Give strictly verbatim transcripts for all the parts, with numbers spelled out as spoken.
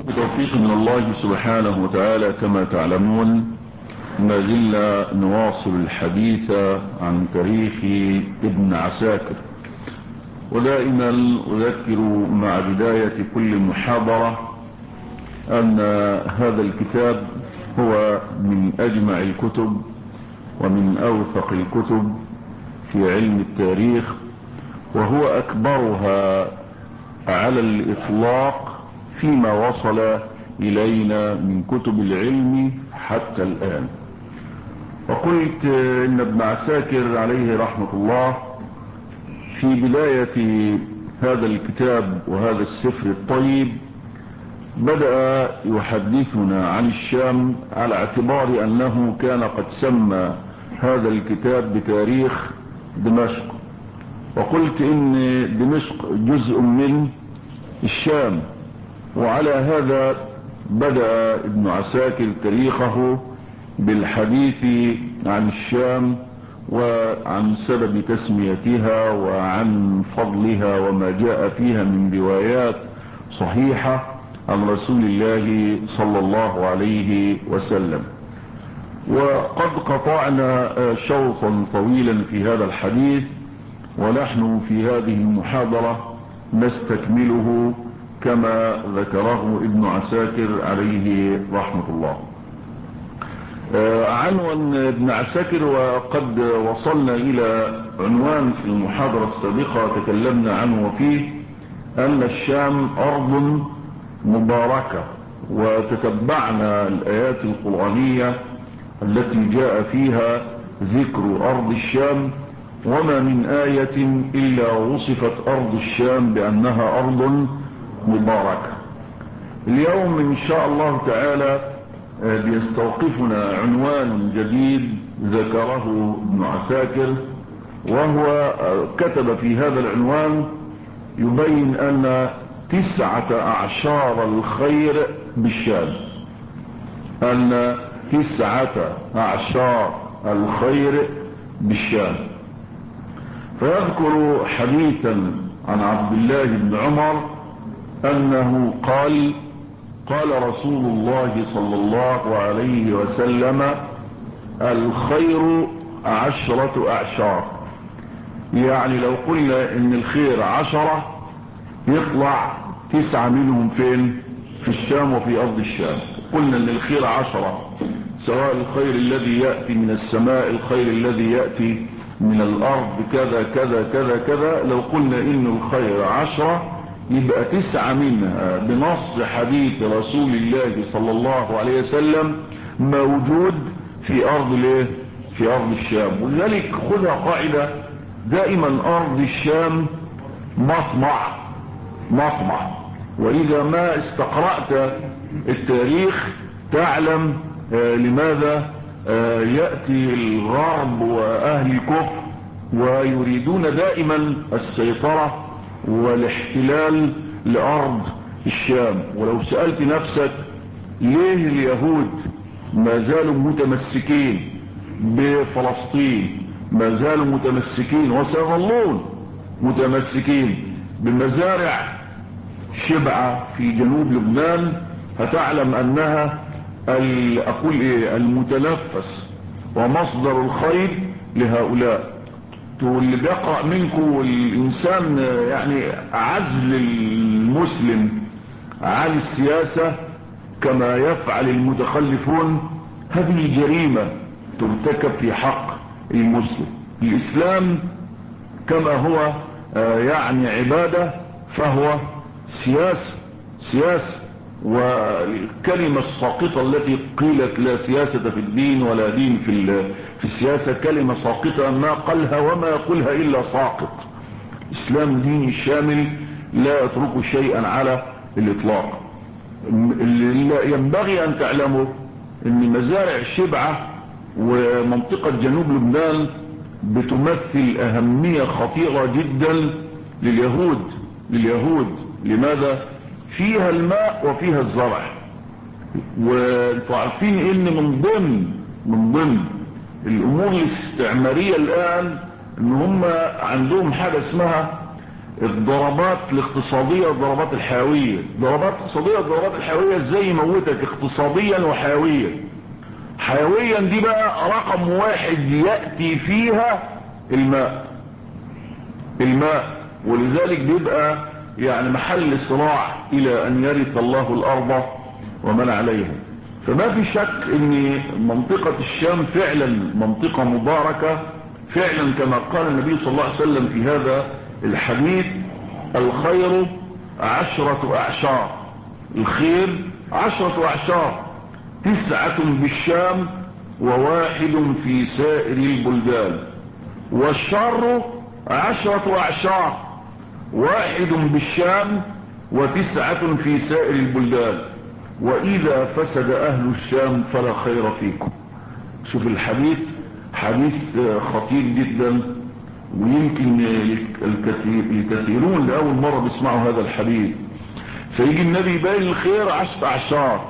بتوفيق من الله سبحانه وتعالى كما تعلمون، ما زلنا نواصل الحديث عن تاريخ ابن عساكر. ودائما أذكر مع بداية كل محاضرة أن هذا الكتاب هو من أجمع الكتب ومن أوثق الكتب في علم التاريخ، وهو أكبرها على الإطلاق فيما وصل إلينا من كتب العلم حتى الآن. وقلت إن ابن عساكر عليه رحمة الله في بداية هذا الكتاب وهذا السفر الطيب بدأ يحدثنا عن الشام على اعتبار أنه كان قد سمى هذا الكتاب بتاريخ دمشق، وقلت إن دمشق جزء من الشام، وعلى هذا بدأ ابن عساكر تاريخه بالحديث عن الشام وعن سبب تسميتها وعن فضلها وما جاء فيها من روايات صحيحة عن رسول الله صلى الله عليه وسلم. وقد قطعنا شوطا طويلا في هذا الحديث، ونحن في هذه المحاضرة نستكمله كما ذكره ابن عساكر عليه رحمة الله. عنوان ابن عساكر، وقد وصلنا إلى عنوان في المحاضرة السابقة تكلمنا عنه وفيه أن الشام أرض مباركة، وتتبعنا الآيات القرآنية التي جاء فيها ذكر أرض الشام، وما من آية إلا وصفت أرض الشام بأنها أرض مباركة. اليوم إن شاء الله تعالى بيستوقفنا عنوان جديد ذكره ابن عساكر، وهو كتب في هذا العنوان يبين أن تسعة أعشار الخير بالشام، أن تسعة أعشار الخير بالشام. فيذكر حديثا عن عبد الله بن عمر أنه قال قال رسول الله صلى الله عليه وسلم: الخير عشرة أعشار. يعني لو قلنا ان الخير عشرة يطلع تسعة منهم فين؟ في الشام وفي أرض الشام. قلنا ان الخير عشرة، سواء الخير الذي يأتي من السماء، الخير الذي يأتي من الأرض، كذا كذا كذا كذا. لو قلنا ان الخير عشرة يبقى تسعة منها بنص حديث رسول الله صلى الله عليه وسلم موجود في أرض الايه؟ في أرض الشام. ولذلك خذها قاعدة دائما: أرض الشام مطمع مطمع. وإذا ما استقرأت التاريخ تعلم آه لماذا آه يأتي الغرب وأهل الكفر ويريدون دائما السيطرة والاحتلال لأرض الشام. ولو سألت نفسك ليه اليهود ما زالوا متمسكين بفلسطين، ما زالوا متمسكين وسيظلون متمسكين بمزارع شبعة في جنوب لبنان، هتعلم أنها أقول إيه المتنفس ومصدر الخير لهؤلاء. واللي بيقرأ منكم والإنسان يعني عزل المسلم عن السياسة كما يفعل المتخلفون، هذه جريمة ترتكب في حق المسلم. الإسلام كما هو يعني عبادة فهو سياسة سياسة والكلمة الساقطة التي قيلت لا سياسة في الدين ولا دين في في السياسة كلمة ساقطة، ما قالها وما يقولها إلا ساقط. الإسلام دين شامل لا يترك شيئا على الإطلاق. اللي ينبغي أن تعلموا أن مزارع الشبعة ومنطقة جنوب لبنان بتمثل أهمية خطيرة جدا لليهود لليهود لماذا؟ فيها الماء وفيها الزرع. وانتوا عارفين ان من ضمن من ضمن الامور الاستعمارية الان ان هم عندهم حاجة اسمها الضربات الاقتصادية والضربات الحيوية. ضربات اقتصادية والضربات الحيوية ازاي يموتك اقتصاديا وحيويا. حيويا دي بقى رقم واحد يأتي فيها الماء. الماء، ولذلك بيبقى يعني محل صراع الى ان يرث الله الارض ومن عليها. فما في شك ان منطقة الشام فعلا منطقة مباركة فعلا، كما قال النبي صلى الله عليه وسلم في هذا الحديث: الخير عشرة اعشار. الخير عشرة اعشار، تسعة بالشام وواحد في سائر البلدان. والشر عشرة اعشار، واحد بالشام وتسعة في سائر البلدان. واذا فسد اهل الشام فلا خير فيكم. شوف الحديث، حديث خطير جدا، ويمكن الكثير الكثيرون لأول مرة بيسمعوا هذا الحديث. فيجي النبي يبين الخير عشرة اعشار،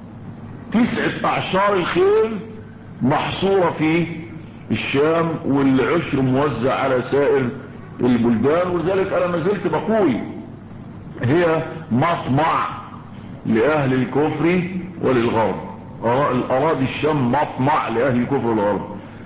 تسعة اعشار الخير محصورة في الشام، والعشر موزع على سائر البلدان. ولذلك انا ما زلت بقول هي مطمع لأهل الكفر وللغرب. الأراضي الشام مطمع لأهل الكفر والغرب،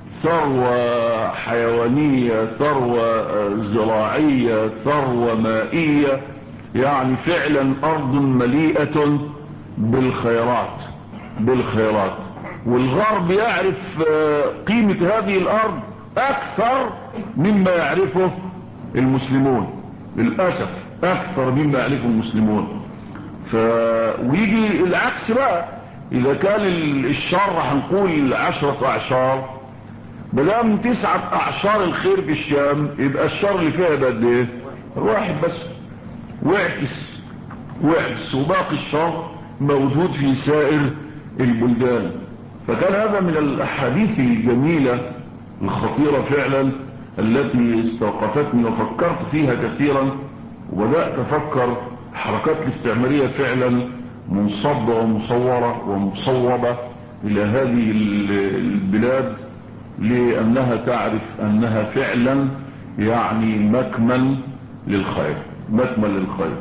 ثروة حيوانية، ثروة زراعية، ثروة مائية، يعني فعلا أرض مليئة بالخيرات بالخيرات. والغرب يعرف قيمة هذه الأرض أكثر مما يعرفه المسلمون، للأسف أكثر مما يعرفه المسلمون. ف... ويجي العكس بقى، إذا كان الشر هنقول عشرة أعشار، بلام تسعة أعشار الخير في الشام، يبقى الشر اللي فيها يبقى قد إيه؟ واحد بس. واعكس واعكس وباقي الشر موجود في سائر البلدان. فكان هذا من الأحاديث الجميلة الخطيرة فعلا التي استوقفتني وفكرت فيها كثيرا، وبدأت أفكر الحركات الاستعمارية فعلا منصبة ومصورة ومصوبة إلى هذه البلاد، لأنها تعرف أنها فعلا يعني مكمن للخير، مكمن للخير.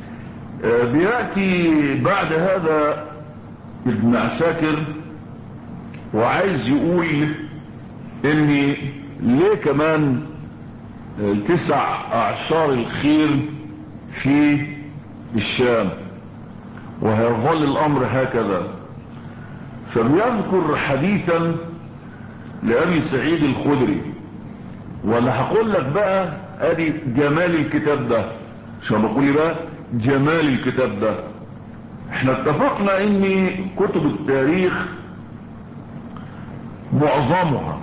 بيأتي بعد هذا ابن عساكر وعايز يقول ان ليه كمان تسع اعشار الخير في الشام وهيظل الامر هكذا. فبيذكر حديثا لأبي سعيد الخدري، وانا هقول لك بقى ادي جمال الكتاب ده. شو بقول بقى جمال الكتاب ده؟ احنا اتفقنا ان كتب التاريخ معظمها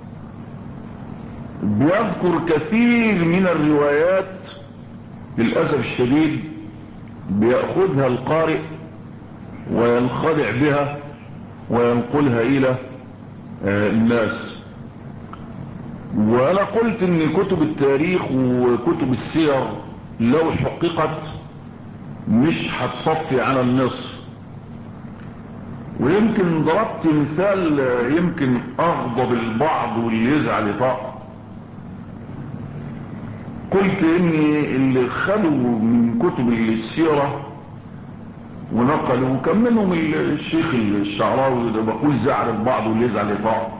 بيذكر كثير من الروايات للأسف الشديد بيأخذها القارئ وينخدع بها وينقلها إلى الناس. وأنا قلت إن كتب التاريخ وكتب السير لو حققت مش هتصفي على النصف. ويمكن ضربت مثال يمكن أغضب البعض واللي يزعل يطاق. قلت إن اللي خلوا من كتب السيرة ونقلوا، وكان منهم الشيخ الشعراوي ده، بقول زعل البعض واللي يزعل يطاق،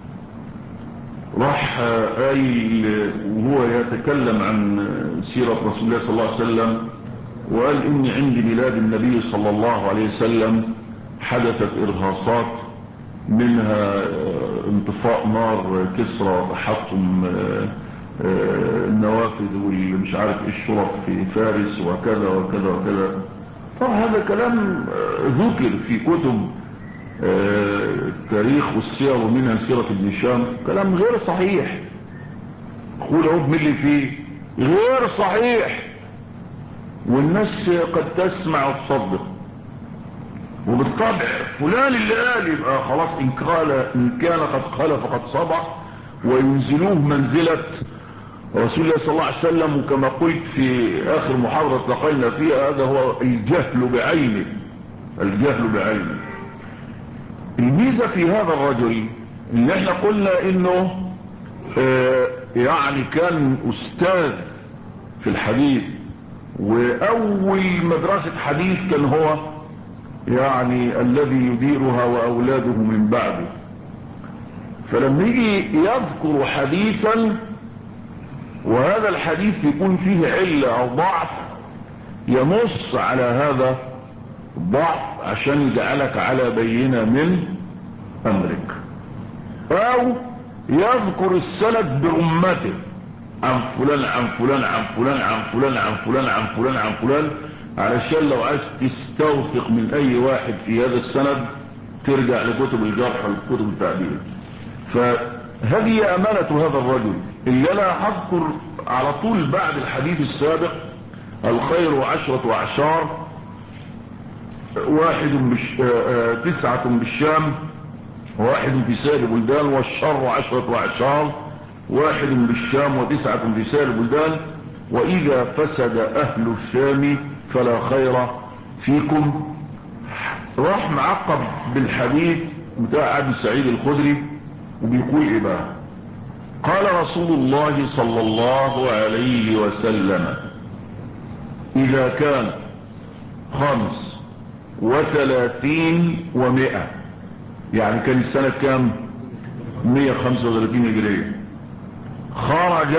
راح قايل وهو يتكلم عن سيرة رسول الله صلى الله عليه وسلم، وقال إن عند ميلاد النبي صلى الله عليه وسلم حدثت إرهاصات، منها انطفاء نار كسرى تحطم النوافذ واللي مش عارف الشرف في فارس وكذا وكذا وكذا. طبعا هذا كلام ذكر في كتب التاريخ والسير ومنها سيرة ابن هشام، كلام غير صحيح. قول اهو بملي فيه غير صحيح، والناس قد تسمع وتصدق. وبالطبع فلان اللي قال يبقى خلاص ان قال ان كان قد قال فقد صدق، وينزلوه منزلة رسول الله صلى الله عليه وسلم. وكما قلت في اخر محاضرة لقينا فيها، هذا هو الجهل بعينه، الجهل بعينه. الميزة في هذا الرجل ان احنا قلنا انه آه يعني كان استاذ في الحديث، واول مدرسة حديث كان هو يعني الذي يديرها واولاده من بعده. فلما يجي يذكر حديثا وهذا الحديث يكون فيه علة او ضعف، ينص على هذا الضعف عشان يجعلك على بينة من امرك، او يذكر السند برمته عن فلان عن فلان عن فلان عن فلان عن فلان عن فلان عن فلان، علشان لو عايز تستوثق من اي واحد في هذا السند ترجع لكتب الجرح والكتب التعديل. فهذه امانة هذا الرجل اللي انا هذكر على طول بعد الحديث السابق: الخير عشرة اعشار، واحد بش... آآ آآ تسعة بالشام، واحد في سائر البلدان، والشر عشرة اعشار، واحد بالشام وتسعة في سائر البلدان، واذا فسد اهل الشام فلا خير فيكم. راح معقب بالحديث بتاع ابي سعيد الخدري وبيقول ايه بقى؟ قال رسول الله صلى الله عليه وسلم: اذا كان خمس وثلاثين ومئة، يعني كان السنة كام؟ مئة وخمسة وثلاثين هجرية، خرج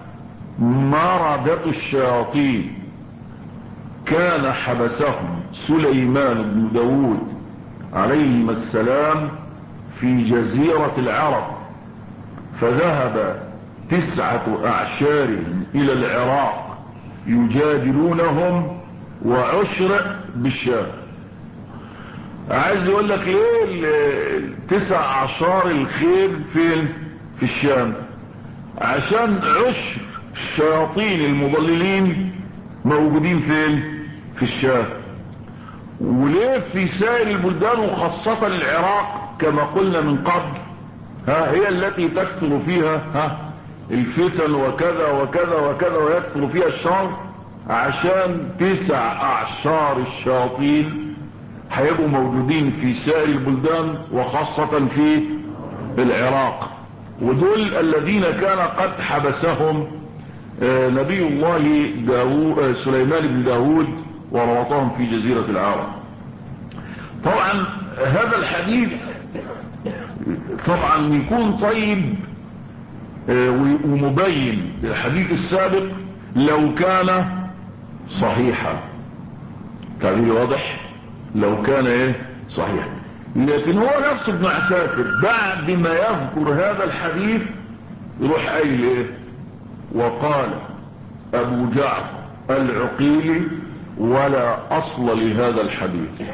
مردة الشياطين كان حبسهم سليمان بن داود عليهما السلام في جزيرة العرب، فذهب تسعة اعشارهم الى العراق يجادلونهم وعشر بالشام. عايز يقول لك ليه تسع اعشار الخير فين؟ في الشام، عشان عشر الشياطين المضللين موجودين فين؟ في الشام. وليه في سائر البلدان وخاصة العراق كما قلنا من قبل، ها هي التي تكثر فيها ها الفتن وكذا وكذا وكذا ويكثر فيها الشر، عشان تسع اعشار الشياطين هيبقوا موجودين في سائر البلدان وخاصة في العراق. ودول الذين كان قد حبسهم نبي الله داود سليمان بن داود وربطهم في جزيرة العرب. طبعا هذا الحديث طبعا يكون طيب ومبين الحديث السابق لو كان صحيحا، تعبير واضح، لو كان ايه صحيح. لكن هو نفسه ابن عساكر بعد ما يذكر هذا الحديث يروح قايل ايه؟ وقال ابو جعفر العقيلي: ولا اصل لهذا الحديث.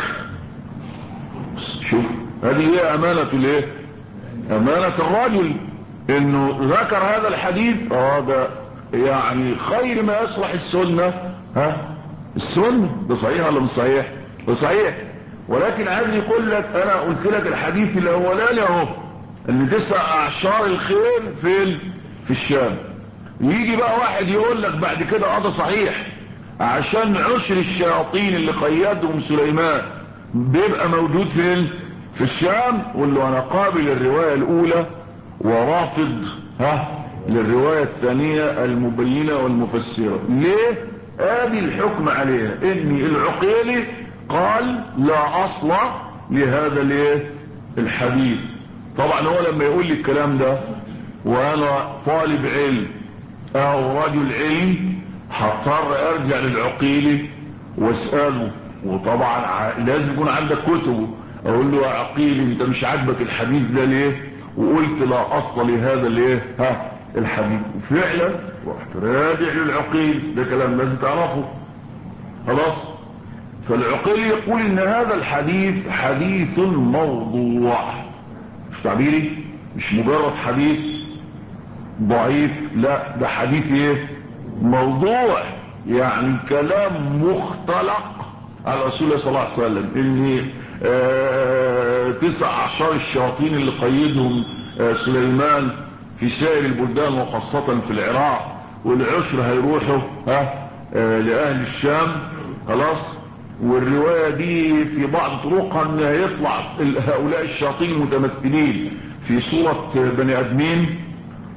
شوف هذه هي امانة الايه؟ امانة الرجل، انه ذكر هذا الحديث. اه ده يعني خير ما يصلح السنة. ها السنة ده صحيح ولا مش صحيح؟ ده صحيح، ولكن عايز يقول لك انا قلت لك الحديث الاولاني اهو ان تسع اعشار الخير فين؟ في الشام. يجي بقى واحد يقول لك بعد كده اه ده صحيح عشان عشر الشياطين اللي قيدهم سليمان بيبقى موجود فين؟ في الشام. قول له انا قابل الرواية الاولى ورافض ها للرواية الثانية المبينة والمفسرة. ليه؟ ادي الحكم عليها ان العقيلي قال لا اصل لهذا الايه الحديث. طبعا هو لما يقول لي الكلام ده وانا طالب علم او رجل علم هضطر ارجع للعقيلي واساله، وطبعا لازم يكون عندك كتبه. اقول له يا عقيلي انت مش عاجبك الحديث ده ليه؟ وقلت لا اصل لهذا الايه ها الحديث. فعلا رحت راجع للعقيلي، ده كلام لازم تعرفه خلاص. فالعقيلي يقول ان هذا الحديث حديث موضوع، مش تعبيري، مش مجرد حديث ضعيف، لا ده حديث ايه موضوع، يعني كلام مختلق على رسول الله صلى الله عليه وسلم. ان آه تسع اعشار الشياطين اللي قيدهم آه سليمان في سائر البلدان وخاصة في العراق، والعشر هيروحوا ها آه لاهل الشام خلاص. والرواية دي في بعض طرقها ان هيطلع هؤلاء الشياطين متمثلين في صورة بني ادمين،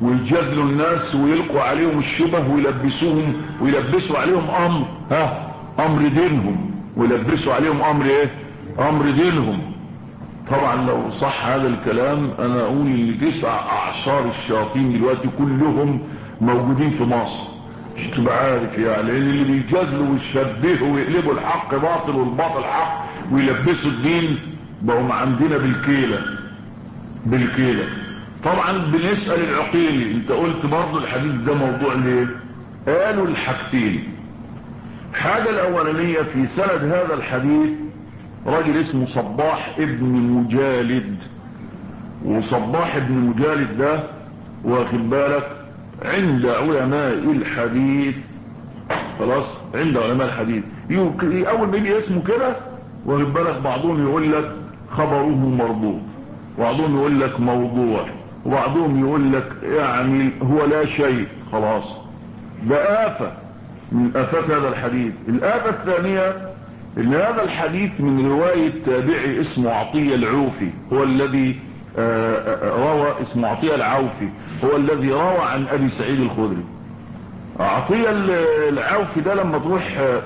ويجادلوا الناس ويلقوا عليهم الشبه ويلبسوهم ويلبسوا عليهم امر ها امر دينهم، ويلبسوا عليهم امر ايه؟ امر دينهم. طبعا لو صح هذا الكلام انا اقول ان تسع اعشار الشياطين دلوقتي كلهم موجودين في مصر، مش تبقى عارف يعني اللي بيجادلوا ويشبهوا ويقلبوا الحق باطل والباطل حق ويلبسوا الدين بقوا عندنا بالكيلة بالكيلة. طبعا بنسأل العقيلي انت قلت برضو الحديث ده موضوع ليه؟ قالوا الحاجتين. حاجة الاولانية في سند هذا الحديث راجل اسمه صباح ابن مجالد، وصباح ابن مجالد ده واخد بالك عند علماء الحديث، خلاص عند علماء الحديث اول ما يجي اسمه كده واخد بالك بعضهم يقول لك خبره مردود، وبعضهم يقول لك موضوع، وبعضهم يقول لك يعني هو لا شيء. خلاص ده آفة من آفات هذا الحديث. الآفة الثانية ان هذا الحديث من رواية تابعي اسمه عطية العوفي، هو الذي روى اسمه عطية العوفي هو الذي روى عن ابي سعيد الخدري. عطية العوفي ده لما تروح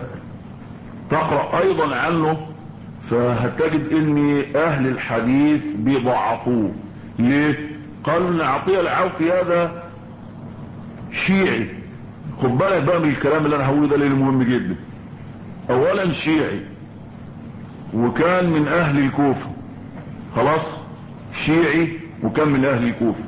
تقرأ ايضا عنه فهتجد ان اهل الحديث بيضعفوه. ليه؟ قالوا ان عطية العوفي هذا شيعي. خد بالك بقى من الكلام اللي انا هقوله ده لانه مهم جدا. اولا شيعي وكان من اهل الكوفة، خلاص شيعي وكان من اهل الكوفة.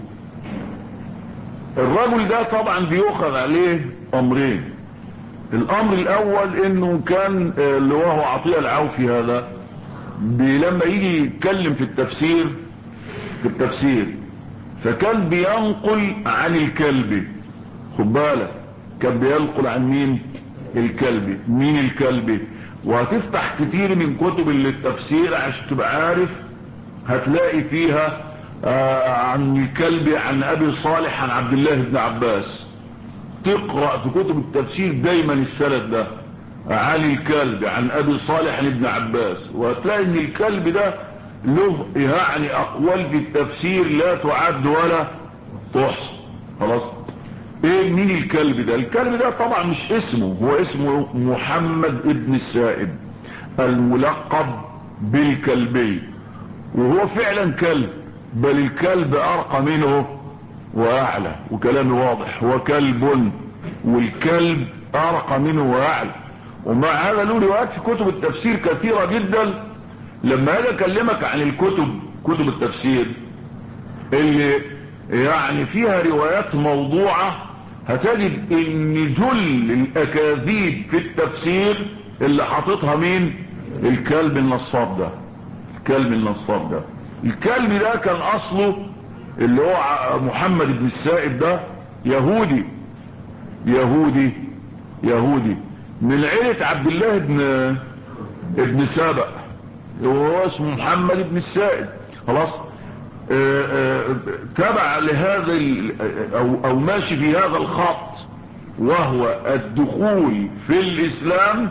الرجل ده طبعا بيؤخذ عليه امرين. الامر الاول انه كان اللي هو عطية العوفي هذا لما يجي يتكلم في التفسير في التفسير فكان بينقل عن الكلبي. خد بالك كان بينقل عن مين؟ الكلبي. مين الكلبي؟ وهتفتح كتير من كتب التفسير عشان تبقى عارف هتلاقي فيها آه عن الكلبي عن ابي صالح عن عبد الله بن عباس. تقرأ في كتب التفسير دايما السند ده عن الكلبي عن ابي صالح عن ابن عباس، وهتلاقي ان الكلب ده له يعني اقوال في التفسير لا تعد ولا تحصى. خلاص ايه مين الكلب ده؟ الكلب ده طبعا مش اسمه، هو اسمه محمد ابن السائب الملقب بالكلبي، وهو فعلا كلب، بل الكلب ارقى منه واعلى، وكلامي واضح، هو كلب والكلب ارقى منه واعلى. ومع هذا له روايات في كتب التفسير كثيرة جدا. لما اجي اكلمك عن الكتب كتب التفسير اللي يعني فيها روايات موضوعة هتجد ان جل الاكاذيب في التفسير اللي حاططها مين؟ الكلب النصاب ده. الكلب النصاب ده الكلب ده كان اصله اللي هو محمد بن السائب ده يهودي يهودي يهودي من عيلة عبد الله بن ابن سابق، وهو اسمه محمد بن السائب. خلاص آآ آآ تبع لهذا او او ماشي في هذا الخط، وهو الدخول في الاسلام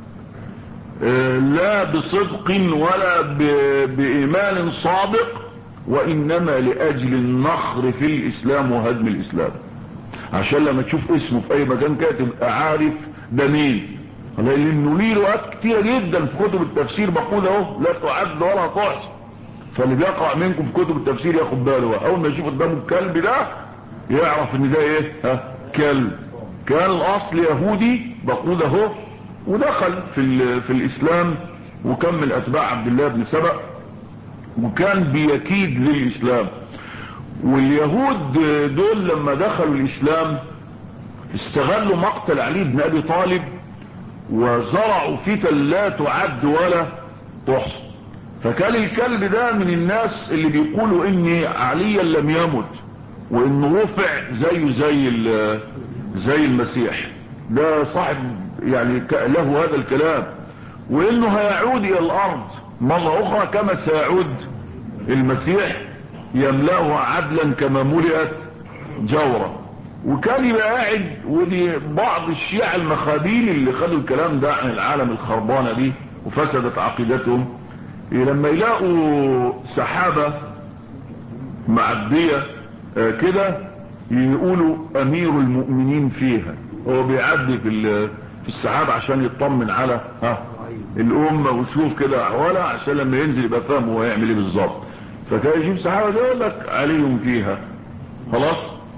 لا بصدق ولا بايمان صادق، وانما لاجل النخر في الاسلام وهدم الاسلام، عشان لما تشوف اسمه في اي مكان كده تبقى عارف ده مين. لانه ليه روايات كتيره جدا في كتب التفسير بقول اهو لا تعد ولا تحصى. فاللي بيقرأ منكم في كتب التفسير ياخد باله، اول ما يشوف قدامه الكلب ده يعرف ان ده ايه؟ ها كلب. كان الاصل يهودي بقول اهو، ودخل في في الاسلام وكان من اتباع عبد الله بن سبأ، وكان بيكيد للاسلام. واليهود دول لما دخلوا الاسلام استغلوا مقتل علي بن ابي طالب وزرعوا فتن لا تعد ولا تحصى. فكان الكلب ده من الناس اللي بيقولوا ان عليا لم يمت وانه رفع زيه زي زي المسيح. ده صاحب يعني له هذا الكلام، وانه هيعود الى الارض مرة اخرى كما سيعود المسيح يملأها عدلا كما ملئت جورا. وكان يبقى قاعد، ودي بعض الشيعة المخابيل اللي خدوا الكلام ده عن العالم الخربانة دي وفسدت عقيدتهم، لما يلاقوا سحابة معدية كده يقولوا امير المؤمنين فيها، هو بيعدي في في السحاب عشان يطمن على ها الامه ويشوف كده احوالها عشان لما ينزل يبقى فاهم هو هيعمل ايه بالظبط. فكان يجيب سحابه ده يقول لك علي فيها خلاص.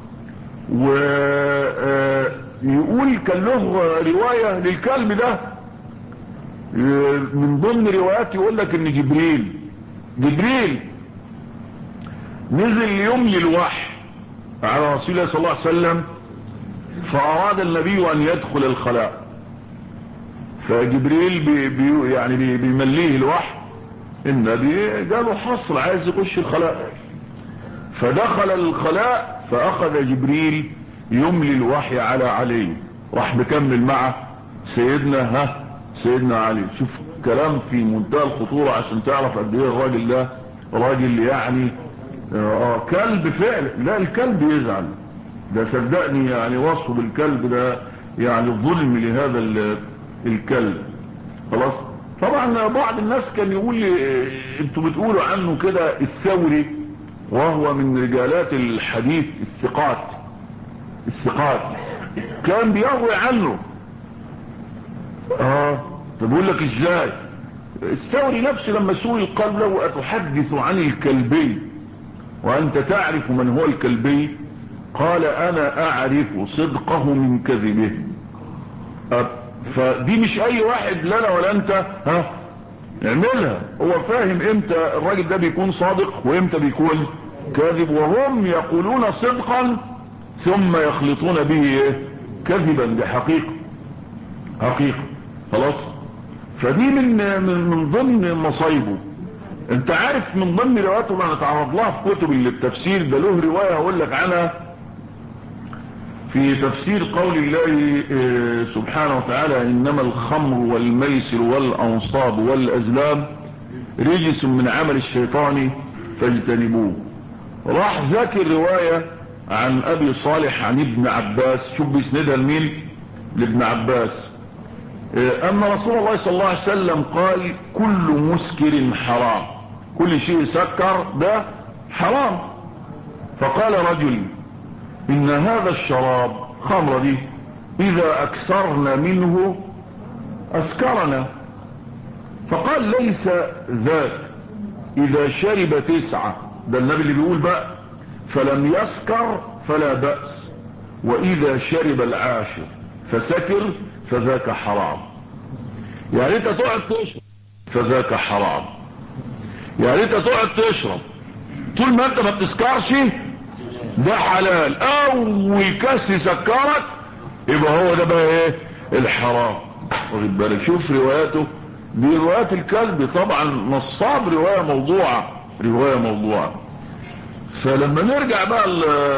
ويقول كان له روايه للكلب ده، من ضمن روايات يقول لك ان جبريل جبريل نزل يملي الوحي على رسول الله صلى الله عليه وسلم، فاراد النبي ان يدخل الخلاء، فجبريل بي بي يعني بي بيمليه الوحي، النبي جاله حصر عايز يخش الخلاء، فدخل الخلاء فاخذ جبريل يملي الوحي على علي، راح مكمل مع سيدنا ها سيدنا علي. شوف كلام في منتهى الخطورة عشان تعرف قد ايه الراجل ده راجل يعني اه كلب فعلا. لا الكلب يزعل ده صدقني، يعني وصفه بالكلب ده يعني ظلم لهذا الكلب خلاص. طبعا بعض الناس كان يقول لي انتوا بتقولوا عنه كده الثوري، وهو من رجالات الحديث الثقات الثقات كان بيروي عنه. اه طب اقول لك ازاي؟ الثوري نفسه لما سئل قال له اتحدث عن الكلبي وانت تعرف من هو الكلبي؟ قال انا اعرف صدقه من كذبه. فدي مش اي واحد لا انا ولا انت ها نعملها، هو فاهم امتى الراجل ده بيكون صادق وامتى بيكون كاذب، وهم يقولون صدقا ثم يخلطون به ايه كذبا بحقيقة حقيقة خلاص. فدي من من, من ضمن مصايبه. انت عارف من ضمن رواياته اللي هنتعرض لها في كتب التفسير ده، له رواية هقول لك عنها في تفسير قول الله سبحانه وتعالى انما الخمر والميسر والانصاب والازلام رجس من عمل الشيطان فاجتنبوه. راح ذاكر رواية عن ابي صالح عن ابن عباس، شوف بيسندها لمين؟ لابن عباس، ان رسول الله صلى الله عليه وسلم قال كل مسكر حرام، كل شيء سكر ده حرام. فقال رجل ان هذا الشراب خمر دي اذا اكثرنا منه اسكرنا. فقال ليس ذاك، اذا شرب تسعة، ده النبي اللي بيقول بقى، فلم يسكر فلا بأس، واذا شرب العاشر فسكر فذاك حرام. يعني انت تقعد تشرب فذاك حرام، يعني انت تقعد تشرب طول ما انت ما بتسكرش ده حلال، اول كاس يسكرك يبقى هو ده بقى ايه الحرام. واخد بالك؟ شوف رواياته دي روايات الكلب طبعا نصاب رواية موضوعة رواية موضوعة. فلما نرجع بقى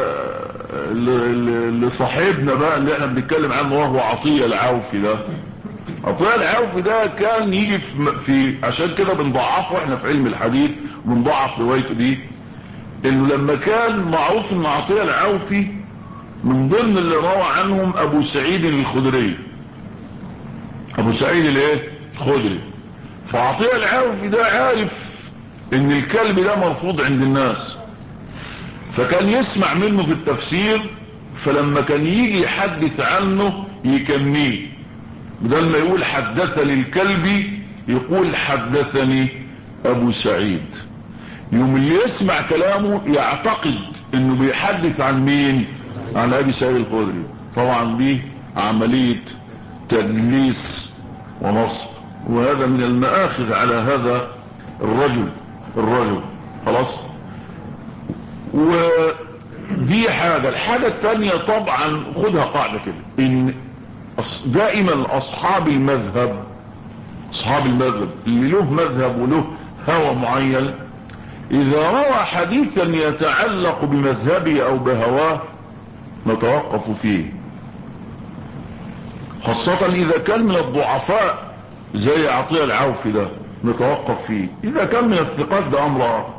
لصاحبنا بقى اللي احنا بنتكلم عنه وهو عطية العوفي ده، عطية العوفي ده كان يجي في, في عشان كده بنضعفه احنا في علم الحديث وبنضعف روايته دي، انه لما كان معروف ان عطية العوفي من ضمن اللي روى عنهم ابو سعيد الخدري، ابو سعيد الايه الخدري. فعطية العوفي ده عارف ان الكلب ده مرفوض عند الناس، فكان يسمع منه في التفسير، فلما كان يجي يحدث عنه يكنيه، بدل ما يقول حدثني الكلب يقول حدثني ابو سعيد. يوم اللي يسمع كلامه يعتقد انه بيحدث عن مين؟ عن ابي سعيد الخدري. طبعا دي عملية تدليس ونصب، وهذا من المآخذ على هذا الرجل الرجل خلاص. ودي حاجة. الحاجة التانية طبعا خدها قاعدة كده، ان دائما اصحاب المذهب اصحاب المذهب اللي له مذهب وله هوى معين، اذا روى حديثا يتعلق بمذهبه او بهواه نتوقف فيه، خاصة اذا كان من الضعفاء زي عطية العوفي ده نتوقف فيه، اذا كان من الثقات ده امر اخر.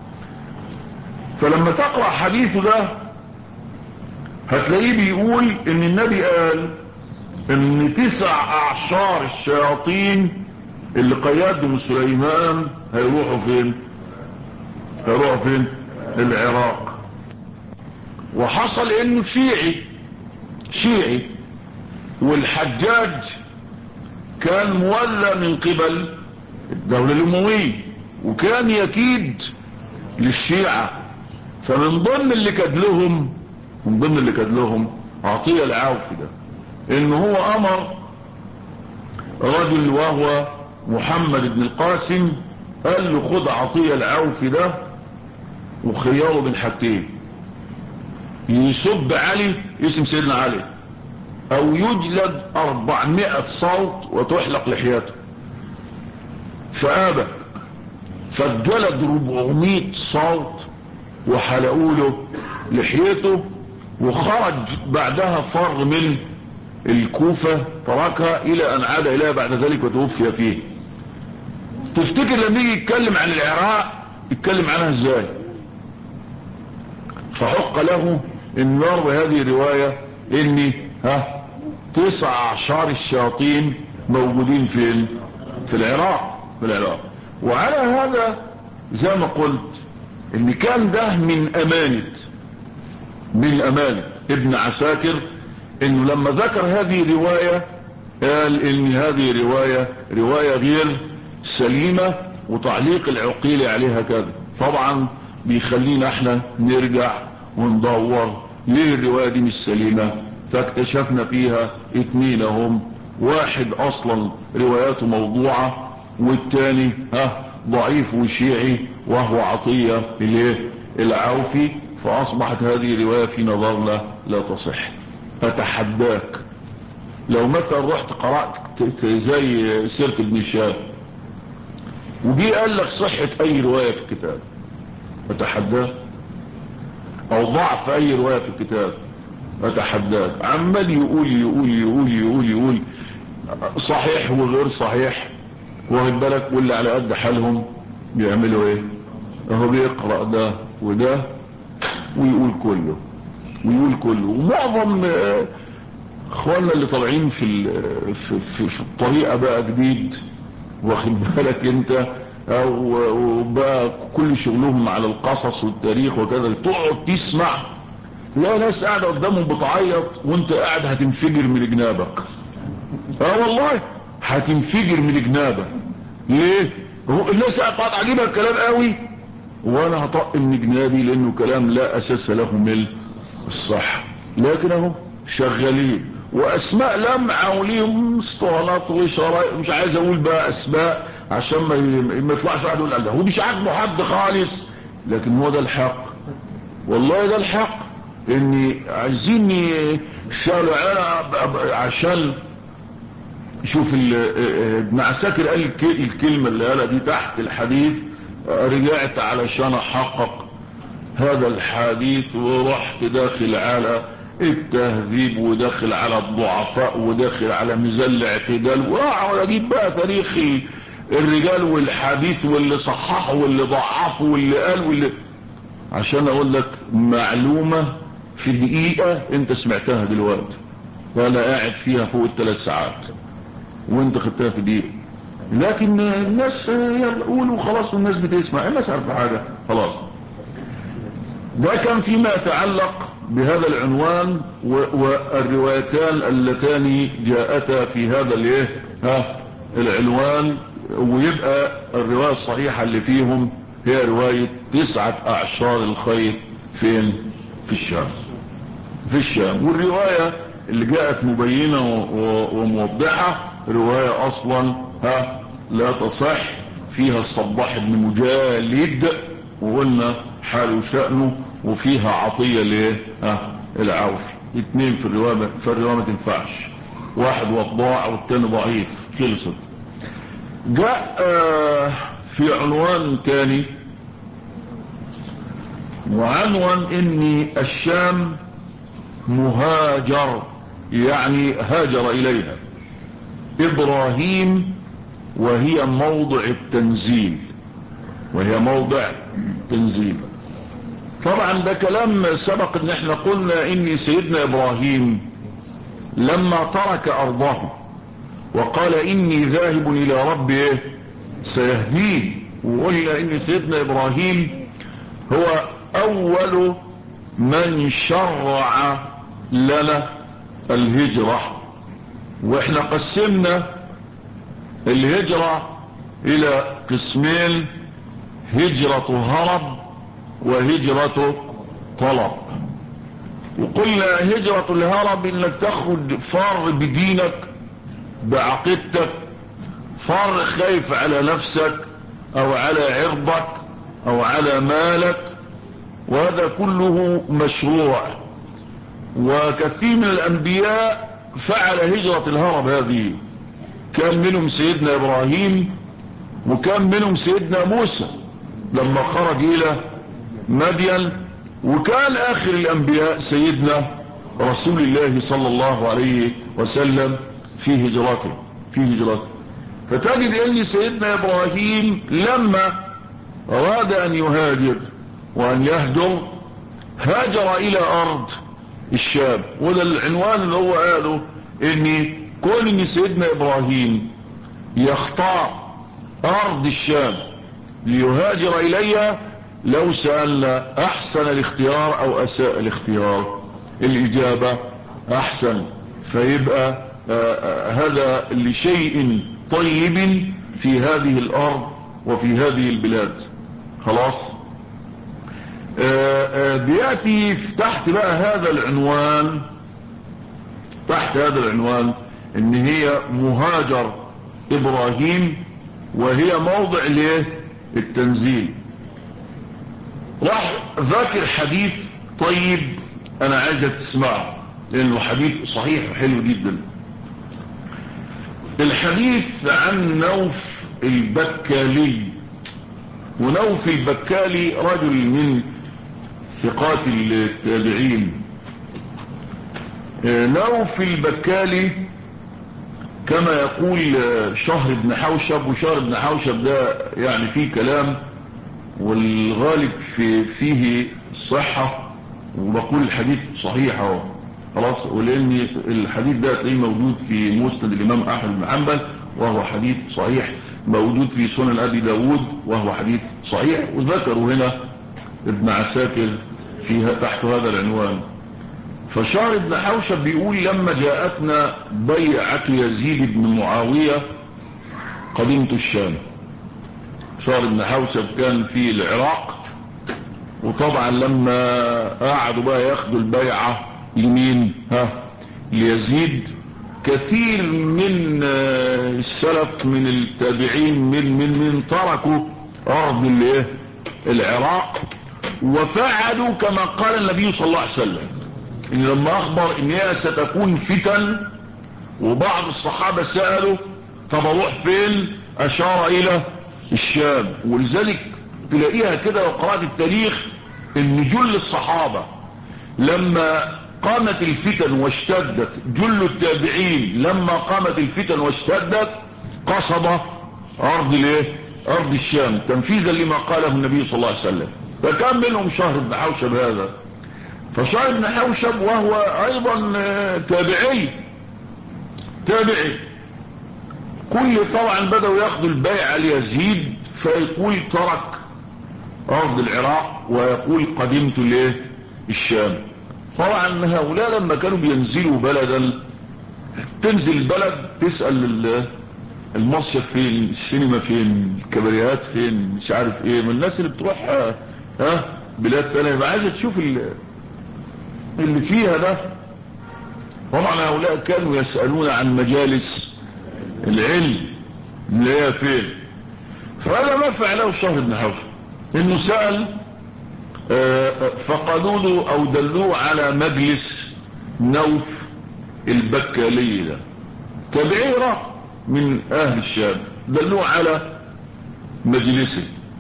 فلما تقرأ حديثه ده هتلاقيه بيقول ان النبي قال ان تسع اعشار الشياطين اللي قيادهم سليمان هيروحوا فين؟ هيروحوا فين؟ العراق. وحصل انه شيعي شيعي والحجاج كان مولى من قبل الدولة الأموية وكان يكيد للشيعة. فمن ضمن اللي كاد لهم من ضمن اللي كاد لهم عطية العوفي ده، انه هو امر رجل وهو محمد بن القاسم، قال له خد عطية العوفي ده وخياره بين حاجتين: يسب علي اسم سيدنا علي، او يجلد اربعمائة صوت وتحلق لحياته. فابى، فاتجلد اربعمائة صوت وحلقوا له لحيته، وخرج بعدها فر من الكوفة تركها الى ان عاد اليها بعد ذلك وتوفي فيه. تفتكر لما يجي يتكلم عن العراق يتكلم عنها ازاي؟ فحق له ان يروي هذه الرواية ان ها تسع عشر الشياطين موجودين فين؟ في العراق في العراق وعلى هذا زي ما قلت ان كان ده من امانة من امانة ابن عساكر، انه لما ذكر هذه الرواية قال ان هذه رواية رواية غير سليمة وتعليق العقيل عليها كذا. طبعا بيخلينا احنا نرجع وندور ليه الرواية دي مش سليمة، فاكتشفنا فيها اتنين هم: واحد اصلا رواياته موضوعة، والتاني ها ضعيف وشيعي وهو عطية الايه العوفي. فاصبحت هذه الرواية في نظرنا لا تصح. اتحداك لو مثلا رحت قرأت زي سيرة ابن شهاب وجي قال لك صحة اي رواية في الكتاب، اتحداك، او ضعف اي رواية في الكتاب، اتحداك. عمال يقول يقول يقول يقول يقول صحيح وغير صحيح، واخد بالك؟ واللي على قد حالهم بيعملوا ايه؟ هو بيقرأ ده وده ويقول كله ويقول كله. ومعظم اخواننا اللي طالعين في, في, في, في الطريقة بقى جديد، واخد بالك انت؟ او بقى كل شغلهم على القصص والتاريخ وكذا، تقعد تسمع لا ناس قاعدة قدامهم بتعيط وانت قاعد هتنفجر من جنابك. اه والله هتنفجر من جنابك. ليه؟ هو الناس قاعد عجيبها الكلام قوي وانا هطق من جنابي لانه كلام لا اساس له من الصح. لكن اهو شغالين واسماء لمعة وليهم اسطوانات وشرايط، مش عايز اقول بقى اسماء عشان ما يطلعش واحد يقول ده هو مش عاجبه حد خالص، لكن هو ده الحق. والله ده الحق. اني عايزين شارع عشان شوف ابن عساكر قال الكلمة اللي قالها دي تحت الحديث، رجعت علشان احقق هذا الحديث ورحت داخل على التهذيب وداخل على الضعفاء وداخل على ميزان الاعتدال، واقعد اجيب بقى تاريخ الرجال والحديث واللي صححه واللي ضعفه واللي قال واللي، عشان اقول لك معلومة في دقيقة انت سمعتها دلوقتي وانا قاعد فيها فوق الثلاث ساعات وانت خدتها في دقيقة. لكن الناس يلا قولوا خلاص والناس بتسمع، الناس عارفة حاجة خلاص. ده كان فيما يتعلق بهذا العنوان والروايتان اللتان جاءتا في هذا الايه ها العنوان. ويبقى الرواية الصحيحة اللي فيهم هي رواية تسعة اعشار الخير فين؟ في الشام في الشام. والرواية اللي جاءت مبينة وموضحة رواية اصلا ها لا تصح، فيها الصباح بن مجالد وقلنا حاله وشأنه، وفيها عطية ليه ها العوفي. اتنين في الرواية في الرواية ما تنفعش، واحد وضاع والتاني ضعيف، خلصت. جاء آه في عنوان تاني وعنوان ان الشام مهاجر، يعني هاجر اليها ابراهيم وهي موضع التنزيل وهي موضع تنزيل. طبعا ده كلام سبق ان احنا قلنا ان سيدنا ابراهيم لما ترك ارضه وقال اني ذاهب الى ربي سيهدين، وقلنا ان سيدنا ابراهيم هو اول من شرع لنا الهجرة. واحنا قسمنا الهجرة الى قسمين: هجرة هرب وهجرة طلب. وقلنا هجرة الهرب انك تاخد فار بدينك بعقيدتك، فار خايف على نفسك او على عرضك او على مالك، وهذا كله مشروع. وكثير من الانبياء فعل هجرة الهرب هذه، كان منهم سيدنا ابراهيم وكان منهم سيدنا موسى لما خرج الى مدين، وكان اخر الانبياء سيدنا رسول الله صلى الله عليه وسلم في هجرته في هجرته فتجد ان سيدنا ابراهيم لما اراد ان يهاجر وان يهجر هاجر الى ارض الشام. وده العنوان اللي هو قاله، ان كون ان سيدنا ابراهيم يختار ارض الشام ليهاجر اليها، لو سألنا احسن الاختيار او اساء الاختيار، الاجابة احسن. فيبقى آآ آآ هذا لشيء طيب في هذه الارض وفي هذه البلاد. خلاص. آآ آآ بيأتي تحت بقى هذا العنوان، تحت هذا العنوان ان هي مهاجر ابراهيم، وهي موضع ليه التنزيل. راح ذاكر حديث طيب انا عايزك تسمعه لانه حديث صحيح وحلو جدا. الحديث عن نوف البكالي. ونوف البكالي رجل من ثقات التابعين. نوف البكالي كما يقول شهر بن حوشب، وشهر بن حوشب ده يعني فيه كلام، والغالب في فيه صحة، وبقول الحديث صحيح اهو خلاص. ولان الحديث ده تلاقيه موجود في مسند الامام احمد بن حنبل وهو حديث صحيح، موجود في سنن ابي داود وهو حديث صحيح، وذكروا هنا ابن عساكر فيها تحت هذا العنوان. فشهر بن حوشب بيقول لما جاءتنا بيعة يزيد بن معاوية قدمت الشام. شهر بن حوشب كان في العراق، وطبعا لما قعدوا بقى ياخدوا البيعة لمين؟ ها ليزيد. كثير من السلف من التابعين من من من تركوا ارض الايه العراق وفعلوا كما قال النبي صلى الله عليه وسلم، ان لما اخبر ان هي ستكون فتن، وبعض الصحابة سألوا طب اروح فين؟ اشار الى الشام. ولذلك تلاقيها كده لو قرأت التاريخ ان جل الصحابة لما قامت الفتن واشتدت، جل التابعين لما قامت الفتن واشتدت قصد ارض الايه ارض الشام تنفيذا لما قاله النبي صلى الله عليه وسلم. فكان منهم شهر بن حوشب هذا. فشهر بن حوشب وهو ايضا تابعي تابعي كل طبعا بدأوا ياخذوا البيعة ليزيد، فيقول ترك ارض العراق ويقول قدمت ليه الشام. طبعا هؤلاء لما كانوا بينزلوا بلدا، تنزل بلد تسأل المصيف فين، السينما فين، الكباريات فين، مش عارف ايه، من الناس اللي بتروح ها, ها بلاد تانية عايزة تشوف اللي فيها ده. طبعا هؤلاء كانوا يسألون عن مجالس العلم اللي هي فين. فهذا ما فعله شهر بن حوشب، انه سأل فقالوا له او دلوه على مجلس نوف البكالي ده، تابعي من اهل الشام، دلوه على مجلسه.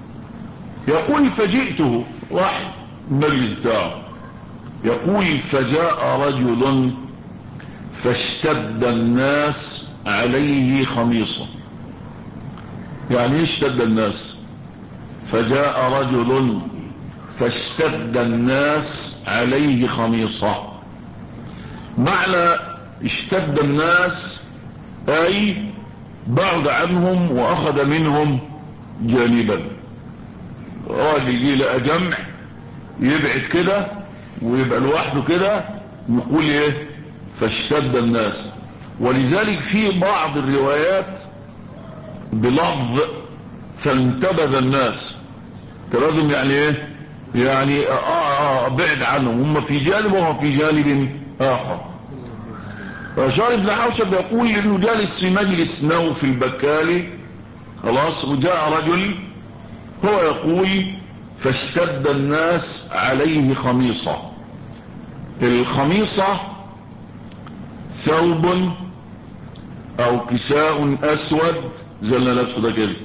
يقول فجئته، راح المجلس بتاعه، يقول فجاء رجل فاشتد الناس عليه خميصة. يعني ايه اشتد الناس؟ فجاء رجل فاشتد الناس عليه خميصة. معنى اشتد الناس اي بعد عنهم واخذ منهم جانبا. راجل يجي لقى جمع يبعد كده ويبقى لوحده كده يقول ايه فاشتد الناس. ولذلك في بعض الروايات بلفظ فانتبذ الناس. تبذهم يعني ايه؟ يعني اه اه بعد عنهم، هم في جانب وهم في جانب اخر. فشار بن حوشب يقول انه جالس في مجلس نوف البكالي خلاص، وجاء رجل هو يقول فاشتد الناس عليه خميصة. الخميصة ثوب او كساء اسود زي اللي لابسه ده كده،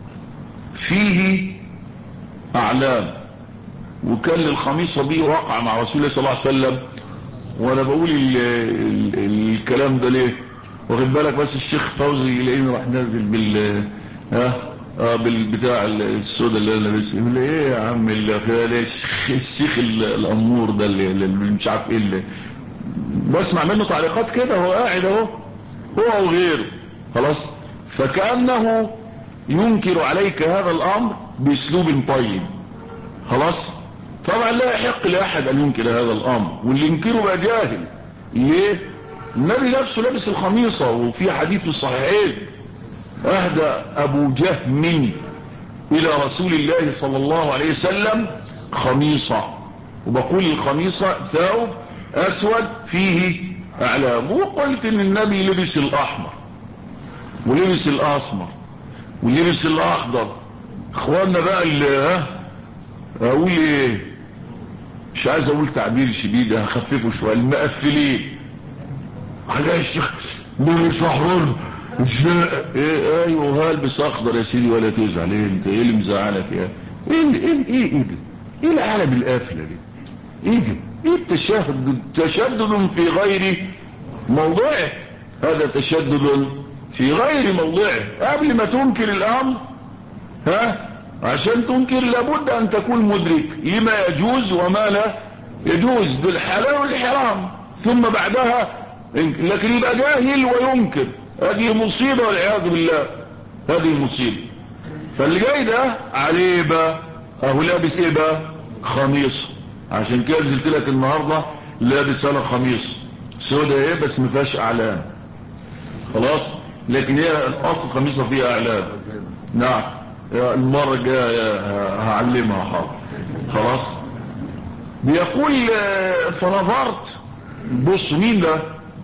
فيه اعلام. وكان للخميصة دي وقع مع رسول الله صلى الله عليه وسلم. وانا بقول ال ال الكلام ده ليه؟ واخد بالك بس الشيخ فوزي يلاقيني راح نازل بال ها اه بالبتاع السودا اللي انا لابسها، يقول لي ايه يا عم الشيخ الامور ده اللي مش عارف ايه اللي بسمع منه تعليقات كده، هو قاعد اهو هو وغيره خلاص. فكأنه ينكر عليك هذا الامر باسلوب طيب خلاص. طبعا لا يحق لاحد ان ينكر هذا الامر، واللي ينكره بقى جاهل. ليه؟ النبي نفسه لابس الخميصة، وفي حديث في الصحيحين اهدى ابو جهم الى رسول الله صلى الله عليه وسلم خميصة، وبقول الخميصة ثوب اسود فيه اعلام. وقلت ان النبي لبس الاحمر ولبس الاسمر ولبس الاخضر. اخواننا بقى اللي ها اقول ايه، مش عايز اقول تعبير شديد هخففه شويه، المقفلين على الشيخ لبس احمر ايه ايوه هلبس اخضر يا سيدي ولا تزعل. ايه انت ايه اللي مزعلك يا ايه ايه ايه ايه ده؟ ايه العالم القافله دي؟ ايه ده؟ ايه التشدد؟ تشدد في غير موضعه. هذا تشدد في غير موضعه. قبل ما تنكر الامر ها عشان تنكر لابد ان تكون مدرك لما يجوز وما لا يجوز بالحلال والحرام، ثم بعدها لكن يبقى جاهل وينكر، هذه مصيبة والعياذ بالله، هذه مصيبة. فاللي جاي ده عليه بقى اهو لابس ايه بقى خميص. عشان كده نزلت لك النهارده لابس انا خميص سودا ايه بس ما فيهاش اعلام خلاص، لكن هي الاصل خميصه فيها اعلام. نعم المرة الجاية هعلمها حاضر خلاص. بيقول فنظرت بص مين ده،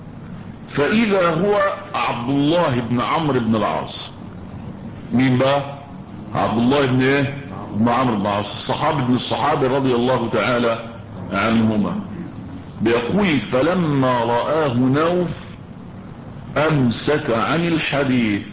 فاذا هو عبد الله بن عمرو بن العاص. مين بقى؟ عبد الله بن ايه بن عمرو بن العاص، الصحابي بن الصحابي رضي الله تعالى عنهما. بيقول فلما رآه نوف امسك عن الحديث.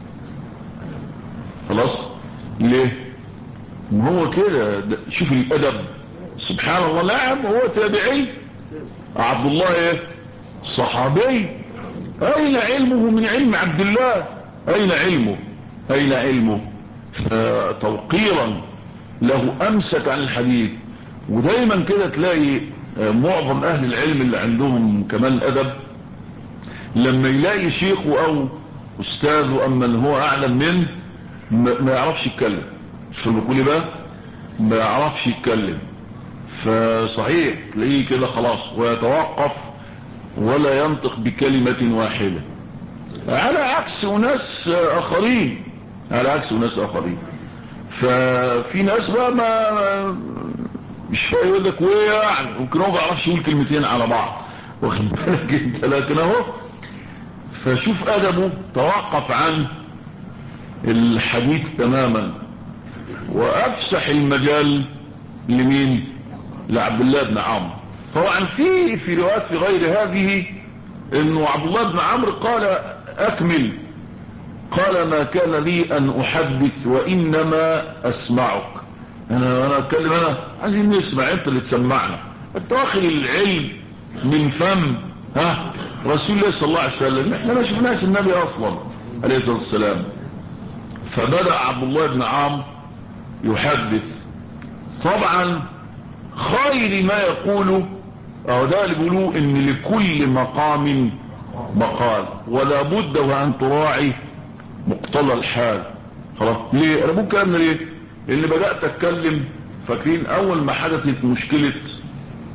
خلاص ليه؟ ما هو كده شوف الادب سبحان الله. نعم هو تابعي عبد الله ايه صحابي، اين علمه من علم عبد الله؟ اين علمه اين علمه فتوقيرا له امسك عن الحديث. ودايما كده تلاقي معظم اهل العلم اللي عندهم كمان ادب لما يلاقي شيخه او استاذه اما من هو اعلم منه ما يعرفش يتكلم. شو بقول بقى ما يعرفش يتكلم، فصحيح تلاقيه كده خلاص ويتوقف ولا ينطق بكلمة واحدة، على عكس ناس اخرين على عكس ناس اخرين. ففي ناس بقى ما مش فاهم يقول لك ويه يعني ممكن هو ما بيعرفش يقول كلمتين على بعض واخد بالك انت، لكن اهو فشوف ادبه توقف عن الحديث تماما وافسح المجال لمين؟ لعبد الله بن عمرو. طبعا في في روايات في غير هذه انه عبد الله بن عمرو قال اكمل، قال ما كان لي ان احدث وانما اسمعك. انا انا اتكلم انا عايزين نسمع، انت اللي تسمعنا، انت واخد العلم من فم ها رسول الله صلى الله عليه وسلم، احنا ما شفناش النبي اصلا عليه الصلاه والسلام. فبدأ عبد الله بن عمرو يحدث. طبعا خير ما يقوله او ده اللي بيقولوه ان لكل مقام مقال ولا بد وان تراعي مقتضى الحال. خلاص ليه انا ممكن اعمل ايه؟ اللي بدأت اتكلم فاكرين اول ما حدثت مشكلة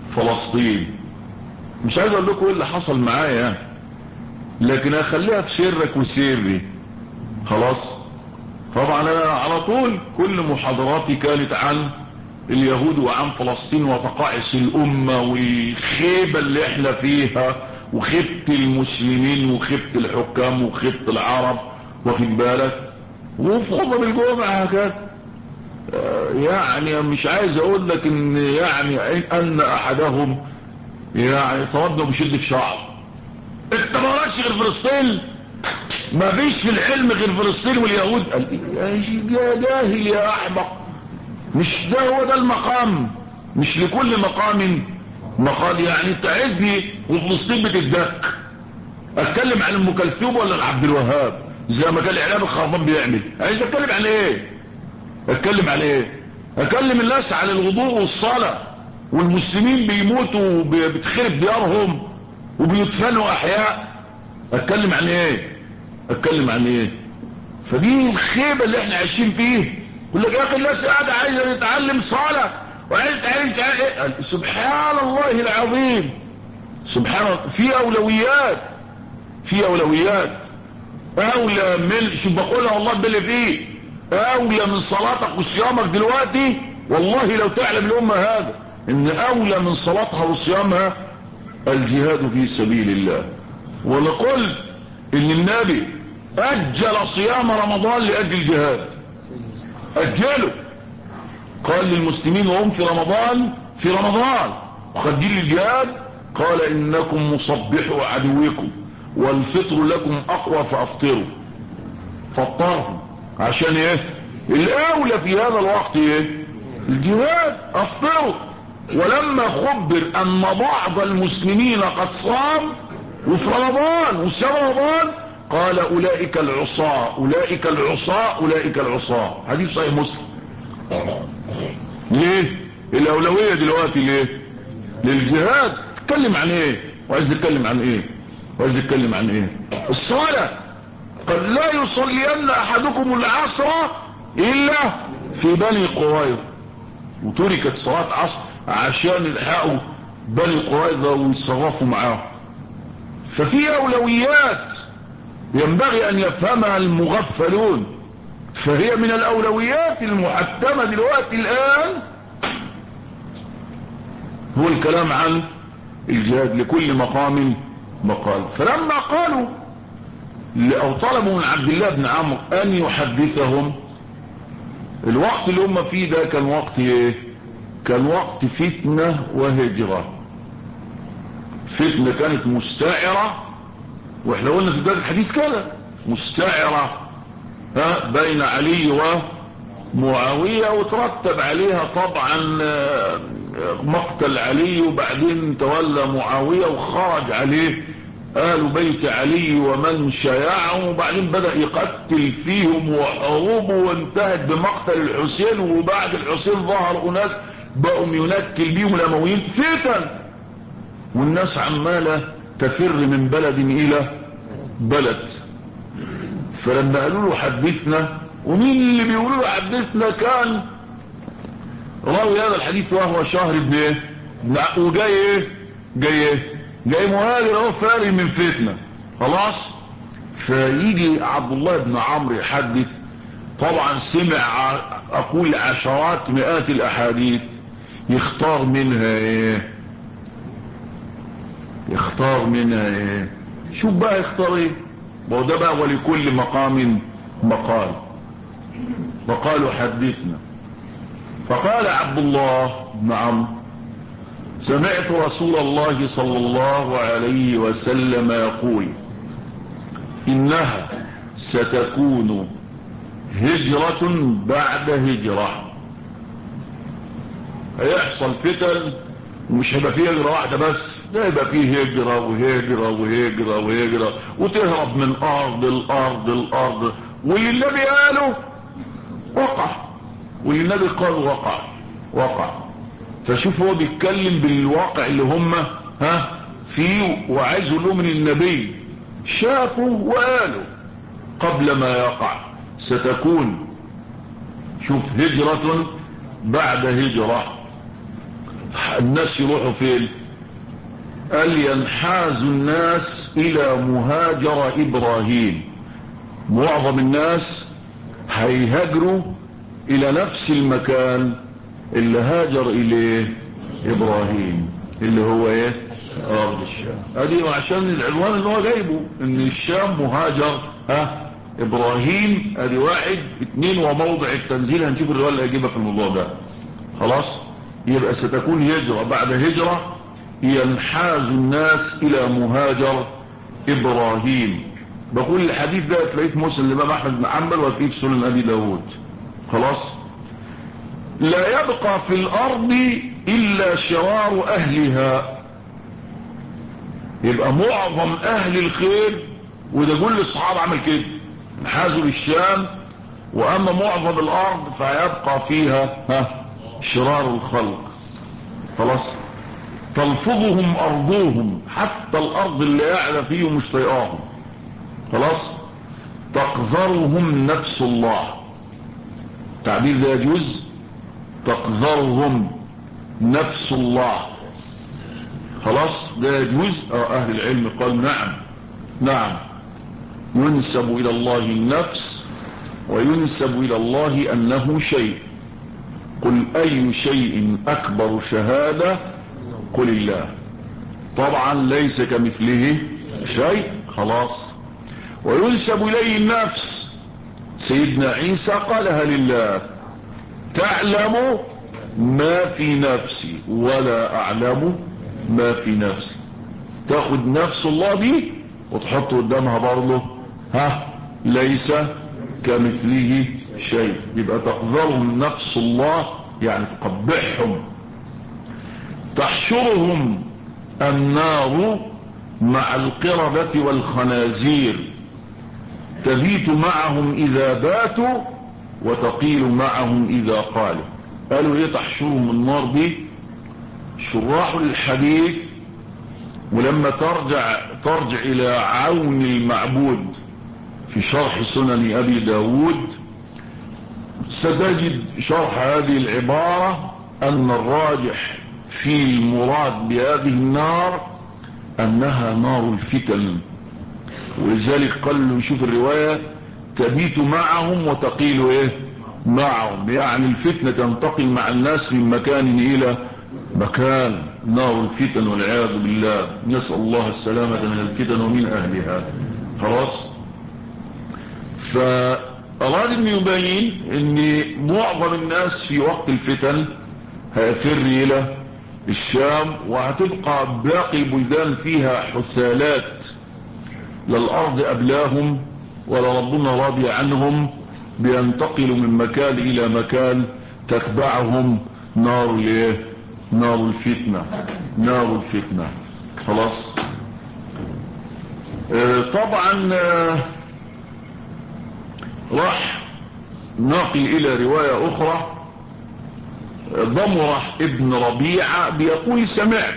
فلسطين. مش عايز اقول لكم ايه اللي حصل معايا، لكن اخليها في سرك وسري. خلاص. طبعا انا على طول كل محاضراتي كانت عن اليهود وعن فلسطين وتقاعس الامة والخيبة اللي احنا فيها وخيبة المسلمين وخيبة الحكام وخيبة العرب، واخد بالك. وفي خطب الجمعة هكذا يعني مش عايز اقول لك ان يعني ان احدهم يعني طردنا بشد في شعر. انت ما وراكش غير فلسطين، ما فيش في العلم غير فلسطين واليهود. قال يا جاهل يا احمق، مش ده هو ده المقام، مش لكل مقام مقال. يعني انت عايزني وفلسطين بتدك اتكلم عن ام كلثوم ولا عبد الوهاب زي ما كان الاعلام الخربان بيعمل؟ عايز اتكلم عن ايه؟ اتكلم عن ايه؟ اكلم الناس عن الوضوء والصلاة والمسلمين بيموتوا وبتخرب ديارهم وبيدفنوا احياء. اتكلم عن ايه؟ اتكلم عن ايه؟ فدي الخيبة اللي احنا عايشين فيه. يقول لك يا اخي الناس قاعدة عايزة تتعلم صلاة وعايزة تتعلم مش عارف ايه. سبحان الله العظيم، سبحان الله. في اولويات، في اولويات اولى من شو بقولها والله باللي فيه، اولى من صلاتك وصيامك دلوقتي. والله لو تعلم الامة هذا ان اولى من صلاتها وصيامها الجهاد في سبيل الله. ولقلت ان النبي اجل صيام رمضان لاجل الجهاد، اجله. قال للمسلمين وهم في رمضان في رمضان وخدين للجهاد، قال انكم مصبحوا عدوكم والفطر لكم اقوى فافطروا. فطرهم عشان ايه؟ الاولى في هذا الوقت ايه؟ الجهاد. افطروا. ولما خبر ان بعض المسلمين قد صام وفي رمضان وصام رمضان قال اولئك العصاة اولئك العصاة اولئك العصاة. حديث صحيح مسلم. ليه الاولوية دلوقتي؟ ليه؟ للجهاد. تتكلم عن ايه؟ وعايز تتكلم عن ايه؟ وعايز تتكلم عن ايه؟ الصلاة. قد لا يصلين احدكم العصر الا في بني قريظة، وتركت صلاة عصر عشان الحقوا بني قريظة ويتصرفوا معاهم. ففي اولويات ينبغي ان يفهمها المغفلون. فهي من الاولويات المحتمة دلوقتي الان هو الكلام عن الجهاد، لكل مقام مقال. فلما قالوا او طلبوا من عبد الله بن عمرو ان يحدثهم، الوقت اللي هم فيه ده كان وقت ايه؟ كان وقت فتنة وهجرة. فتنة كانت مستعرة، واحنا قلنا في بداية الحديث كده مستعرة ها بين علي ومعاوية، وترتب عليها طبعا مقتل علي، وبعدين تولى معاوية وخرج عليه آل بيت علي ومن شيعهم، وبعدين بدأ يقتل فيهم وحروبه وانتهت بمقتل الحسين، وبعد الحسين ظهر أناس بقوا ينكل بيهم الأمويين. فتن، والناس عمالة تفر من بلد إلى بلد. فلما قالوا له حدثنا، ومين اللي بيقولوا له حدثنا؟ كان راوي هذا الحديث وهو شهر ابن ايه؟ وجاي ايه؟ جاي ايه؟ جاي مهاجر اهو فارغ من فتنة. خلاص. فيجي عبد الله بن عمرو يحدث، طبعا سمع اقول عشرات مئات الاحاديث، يختار منها ايه؟ يختار منها ايه؟ شوف بقى يختار ايه؟ وده بقى ولكل مقام مقال. وقالوا حدثنا. فقال عبد الله بن عمرو سمعت رسول الله صلى الله عليه وسلم يقول انها ستكون هجرة بعد هجرة. هيحصل فتن، ومش هيبقى فيه هجرة واحدة بس، ده هيبقى فيه هجرة وهجرة وهجرة وهجرة، وتهرب من ارض الارض الارض. واللي النبي قاله وقع، واللي النبي قال وقع وقع. فشوف هو بيتكلم بالواقع اللي هم ها فيه، وعايز يقول لهم من النبي شافوا وقالوا قبل ما يقع ستكون شوف هجرة بعد هجرة. الناس يروحوا فين؟ قال ينحاز الناس الى مهاجر ابراهيم، معظم الناس هيهاجروا الى نفس المكان اللي هاجر اليه ابراهيم، اللي هو ايه؟ ارض الشام. ادي عشان العنوان اللي هو جايبه ان الشام مهاجر ها ابراهيم. ادي واحد اتنين وموضع التنزيل، هنشوف الرواية اللي هيجيبها في الموضوع ده. خلاص، يبقى ستكون هجرة بعد هجرة، ينحاز الناس الى مهاجر ابراهيم. بقول الحديث ده تلاقيه في مسلم الامام احمد بن حنبل وتلاقيه في سنن ابي داود. خلاص، لا يبقى في الارض الا شرار اهلها. يبقى معظم اهل الخير، وده كل الصحابه عمل كده، انحازوا للشام، واما معظم الارض فيبقى فيها ها شرار الخلق. خلاص، تلفظهم ارضهم، حتى الارض اللي قاعده فيهم مش طايقاهم. خلاص، تقذرهم نفس الله. التعبير ده يجوز، تقذرهم نفس الله. خلاص، ده يجوز. اه اهل العلم قال نعم نعم، ينسب الى الله النفس وينسب الى الله انه شيء. قل اي شيء اكبر شهادة؟ قل الله. طبعا ليس كمثله شيء. خلاص، وينسب اليه النفس. سيدنا عيسى قالها لله، تعلم ما في نفسي ولا اعلم ما في نفسي. تاخد نفس الله دي وتحط قدامها برضه ها ليس كمثله شيء. يبقى تقذرهم نفس الله يعني تقبحهم. تحشرهم النار مع القردة والخنازير، تبيت معهم اذا باتوا وتقيل معهم اذا قالوا. قالوا ايه تحشرهم النار دي؟ شراح الحديث ولما ترجع ترجع الى عون المعبود في شرح سنن ابي داود ستجد شرح هذه العبارة ان الراجح في المراد بهذه النار انها نار الفتن. ولذلك قال له شوف الرواية، تبيت معهم وتقيل ايه معهم، يعني الفتنة تنتقل مع الناس من مكان الى مكان. نار الفتن والعياذ بالله، نسأل الله السلامة من الفتن ومن اهلها. خلاص، فأراد ان يبين ان معظم الناس في وقت الفتن هيفر الى الشام، وهتبقى باقي البلدان فيها حثالات، لا الارض ابلاهم ولا ربنا راضي عنهم، بينتقلوا من مكان الى مكان تتبعهم نار الايه؟ نار الفتنة. نار الفتنة. خلاص، آه طبعا آه راح ناقل الى رواية اخرى. ضمرة ابن ربيعة بيقول سمعت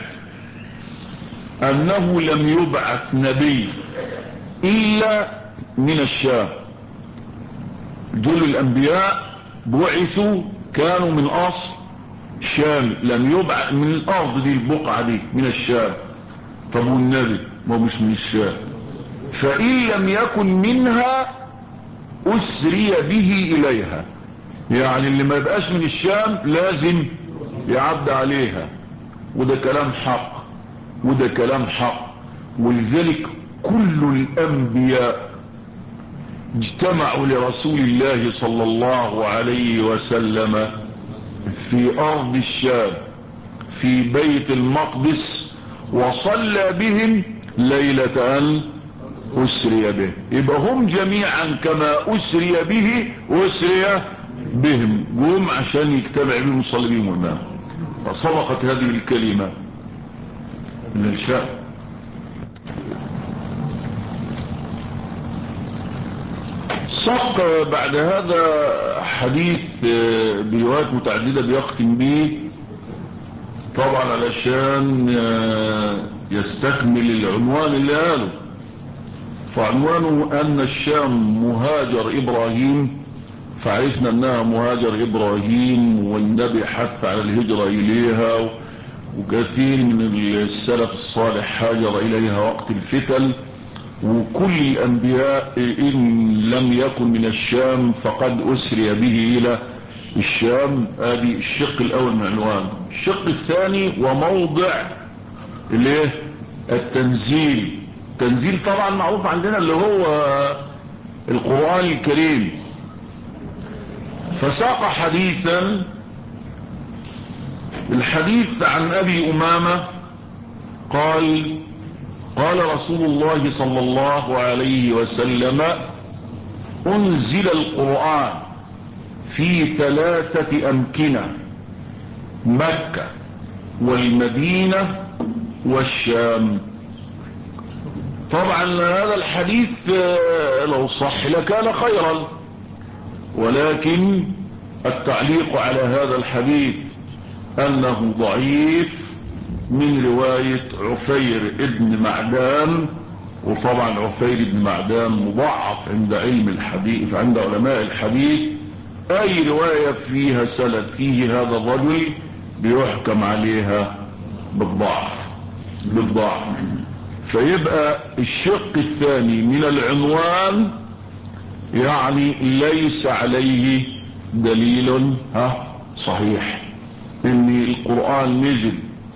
انه لم يبعث نبي الا من الشام. جل الانبياء بعثوا كانوا من اصل شام، لم يبعث من الارض دي البقعة دي من الشام. طب والنبي ما مش من الشام، فان لم يكن منها اسري به اليها. يعني اللي ما يبقاش من الشام لازم يعد عليها، وده كلام حق، وده كلام حق. ولذلك كل الانبياء اجتمعوا لرسول الله صلى الله عليه وسلم في ارض الشام في بيت المقدس، وصلى بهم ليلة ان اسري به. يبقى هم جميعا كما اسري به اسري بهم، قوم عشان يجتمع بهم ويصلي بهم الماء. فصدقت هذه الكلمة من الشام. ساق بعد هذا حديث بروايات متعددة بيختم به طبعا علشان يستكمل العنوان اللي قاله. فعنوانه ان الشام مهاجر ابراهيم، فعرفنا انها مهاجر ابراهيم والنبي حث على الهجرة اليها وكثير من السلف الصالح هاجر إليها وقت الفتن، وكل الأنبياء إن لم يكن من الشام فقد أسري به إلى الشام. ادي الشق الأول من العنوان. الشق الثاني وموضع الايه التنزيل. تنزيل طبعا معروف عندنا اللي هو القرآن الكريم. فساق حديثا، الحديث عن أبي أمامة قال قال رسول الله صلى الله عليه وسلم: أنزل القرآن في ثلاثة أمكنة: مكة والمدينة والشام. طبعا هذا الحديث لو صح لكان خيرا، ولكن التعليق على هذا الحديث أنه ضعيف من رواية عفير ابن معدان. وطبعا عفير ابن معدان مضعف عند علم الحديث، عند علماء الحديث. أي رواية فيها سند فيه هذا الرجل بيحكم عليها بالضعف بالضعف. فيبقى الشق الثاني من العنوان يعني ليس عليه دليل ها صحيح ان القرآن نزل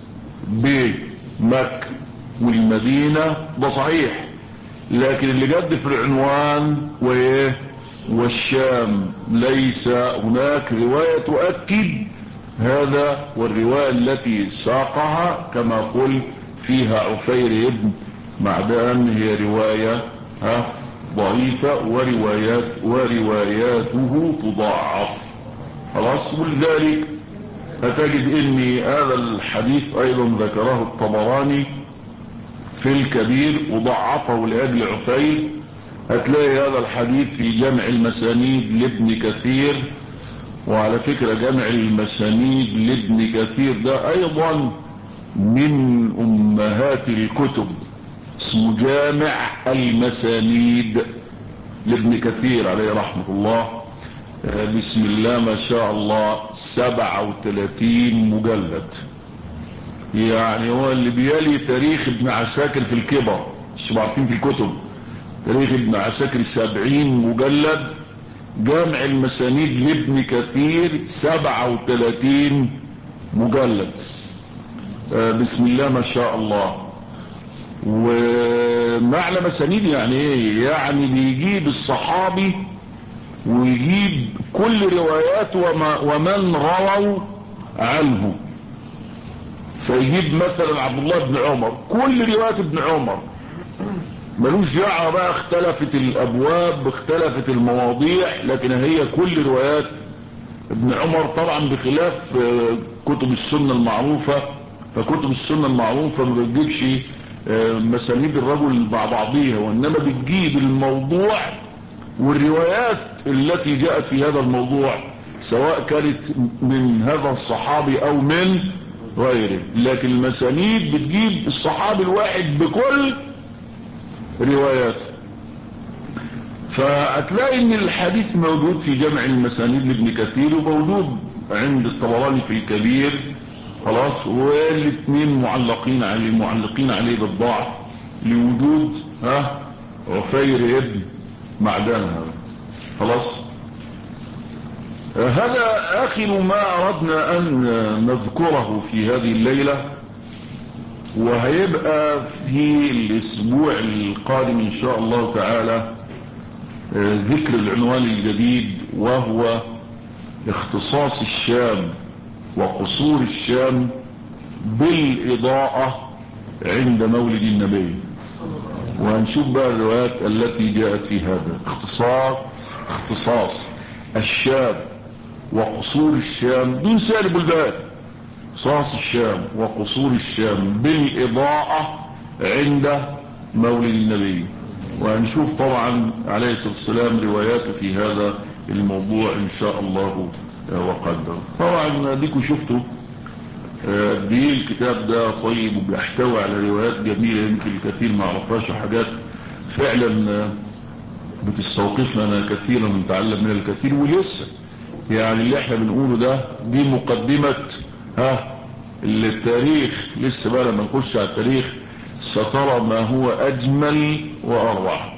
بمكة والمدينة، ده صحيح، لكن اللي جد في العنوان وايه والشام ليس هناك رواية تؤكد هذا. والرواية التي ساقها كما قلت فيها عفير ابن معدان هي رواية ها ضعيفة، وروايات ورواياته تضاعف. خلاص. ولذلك هتجد ان هذا الحديث ايضا ذكره الطبراني في الكبير وضعفه لأجل عفير. هتلاقي هذا الحديث في جمع المسانيد لابن كثير. وعلى فكرة جمع المسانيد لابن كثير ده ايضا من امهات الكتب، اسمه جامع المسانيد لابن كثير عليه رحمة الله. بسم الله ما شاء الله سبعة وثلاثين مجلد، يعني هو اللي بيلي تاريخ ابن عساكر في الكبر. مش عارفين في الكتب تاريخ ابن عساكر سبعين مجلد، جامع المسانيد لابن كثير سبعة وثلاثين مجلد. بسم الله ما شاء الله. ومعنى مسانيد يعني ايه؟ يعني بيجيب الصحابي ويجيب كل روايات وما ومن رووا عنه. فيجيب مثلا عبد الله بن عمر كل روايات ابن عمر، ملوش دعوه بقى اختلفت الابواب اختلفت المواضيع، لكن هي كل روايات ابن عمر. طبعا بخلاف كتب السنه المعروفه، فكتب السنه المعروفه ما بتجيبش مسانيد الرجل مع بعضيها، وانما بتجيب الموضوع والروايات التي جاءت في هذا الموضوع، سواء كانت من هذا الصحابي او من غيره. لكن المسانيد بتجيب الصحابي الواحد بكل رواياته. فهتلاقي ان الحديث موجود في جمع المسانيد لابن كثير، وموجود عند الطبراني في الكبير. خلاص. والاثنين معلقين عليه معلقين عليه بالضعف لوجود ها عفير ابن معدان هذا. خلاص. هذا اخر ما اردنا ان نذكره في هذه الليلة، وهيبقى في الاسبوع القادم ان شاء الله تعالى ذكر العنوان الجديد، وهو اختصاص الشام وقصور الشام بالاضاءة عند مولد النبي. وهنشوف بقى الروايات التي جاءت في هذا اختصاص اختصاص الشام وقصور الشام دون سائر البلدان. اختصاص الشام وقصور الشام بالاضاءة عند مولد النبي. وهنشوف طبعا عليه الصلاة والسلام رواياته في هذا الموضوع ان شاء الله وقدر. طبعا ديكوا شفتوا قد ايه الكتاب ده طيب وبيحتوي على روايات جميلة يمكن الكثير ما عرفهاش، حاجات فعلا بتستوقفنا كثيرا ونتعلم منها الكثير. ولسه يعني اللي احنا بنقوله ده دي مقدمة ها التاريخ لسه بقى، لما نخش على التاريخ سترى ما هو اجمل واروع.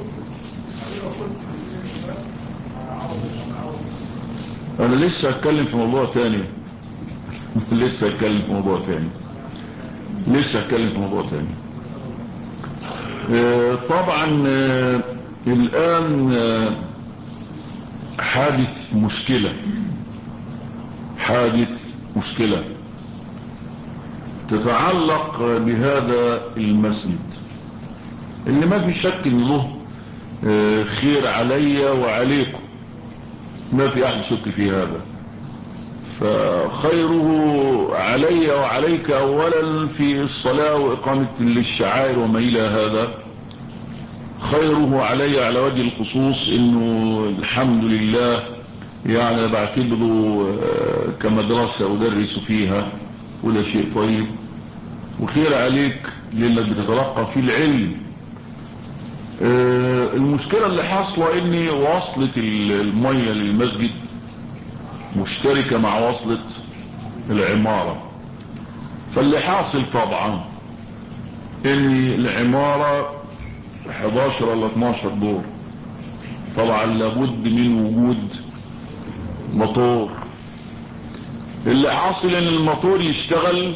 انا لسه هتكلم في موضوع تاني لسه هتكلم في موضوع تاني لسه هتكلم في موضوع تاني آه طبعا آه الان آه حادث مشكلة حادث مشكلة تتعلق بهذا المسجد اللي ما في شك ان له آه خير علي وعليكم، ما في احد شك في هذا. فخيره علي وعليك اولا في الصلاة واقامة للشعائر وما الى هذا. خيره علي على وجه الخصوص انه الحمد لله يعني بعتبره كمدرسة ادرس فيها، وده شيء طيب. وخير عليك لانك بتتلقى في العلم. المشكلة اللي حاصلة اني وصلت المية للمسجد مشتركة مع وصلة العمارة. فاللي حاصل طبعا ان العمارة حداشر ولا اتناشر دور، طبعا لابد من وجود موتور. اللي حاصل ان الموتور يشتغل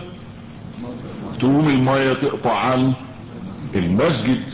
تقوم المية تقطع عن المسجد.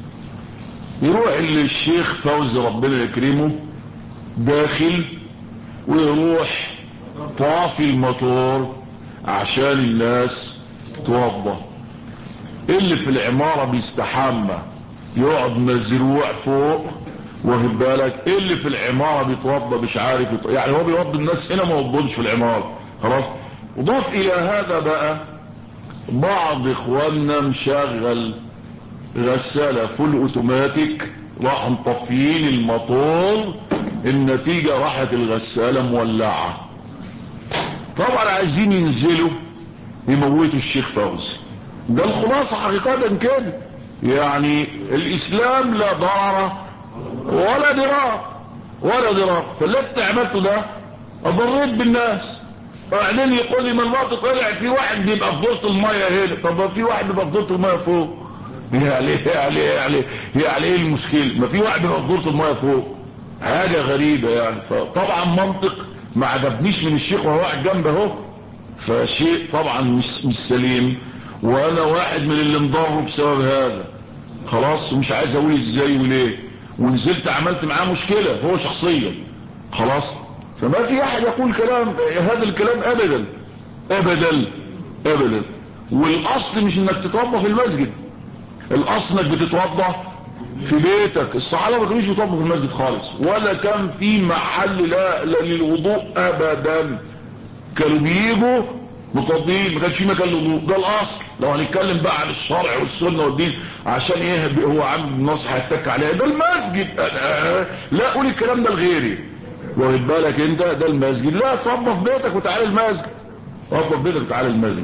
يروح الشيخ فوزي ربنا يكرمه داخل ويروح طافي الموتور عشان الناس تتوضى. اللي في العمارة بيستحمى يقعد مزروع فوق، واخد بالك؟ اللي في العمارة بيتوضى مش عارف يط... يعني هو بيوضي الناس هنا ما وضوش في العمارة. خلاص. وضاف الى هذا بقى بعض اخواننا مشغل غسالة فول اوتوماتيك، راح مطفيين الموتور، النتيجة راحت الغسالة مولعة. طبعا عايزين ينزلوا يموتوا الشيخ فوزي. ده الخلاصة حقيقة كده. يعني الاسلام لا ضرر ولا ضرار ولا ضرار. فاللي انت عملته ده اضريت بالناس. وبعدين يقول لي من الوقت طلع في واحد بيبقى في دورة المية هنا، طب في واحد بيبقى في دورة المية فوق. يعني يعني يعني يعني ايه المشكلة؟ ما في واحد بيبقى في دورة المية فوق. حاجة غريبة يعني. فطبعا منطق ما عجبنيش من الشيخ وهو قاعد جنبه اهو، فشيء طبعا مش مش سليم. وانا واحد من اللي انضروا بسبب هذا. خلاص. ومش عايز اقول ازاي وليه، ونزلت عملت معاه مشكلة هو شخصيا. خلاص. فما في احد يقول كلام هذا الكلام ابدا ابدا ابدا. والاصل مش انك تتوضا في المسجد، الاصل انك بتتوضا في بيتك. الصحابه ما كانوش بيتوضوا في المسجد خالص، ولا كان في محل لا, لا للوضوء ابدا. كانوا بيجوا متوضين، ما كانش في مكان للوضوء. ده الاصل. لو هنتكلم بقى عن الشرع والسنه والدين عشان ايه هو عم نصح يتك عليها، ده المسجد. لا قول الكلام ده لغيري، واخد بالك انت؟ ده المسجد. لا توضى في بيتك وتعالى المسجد، توضى في بيتك وتعالى المسجد.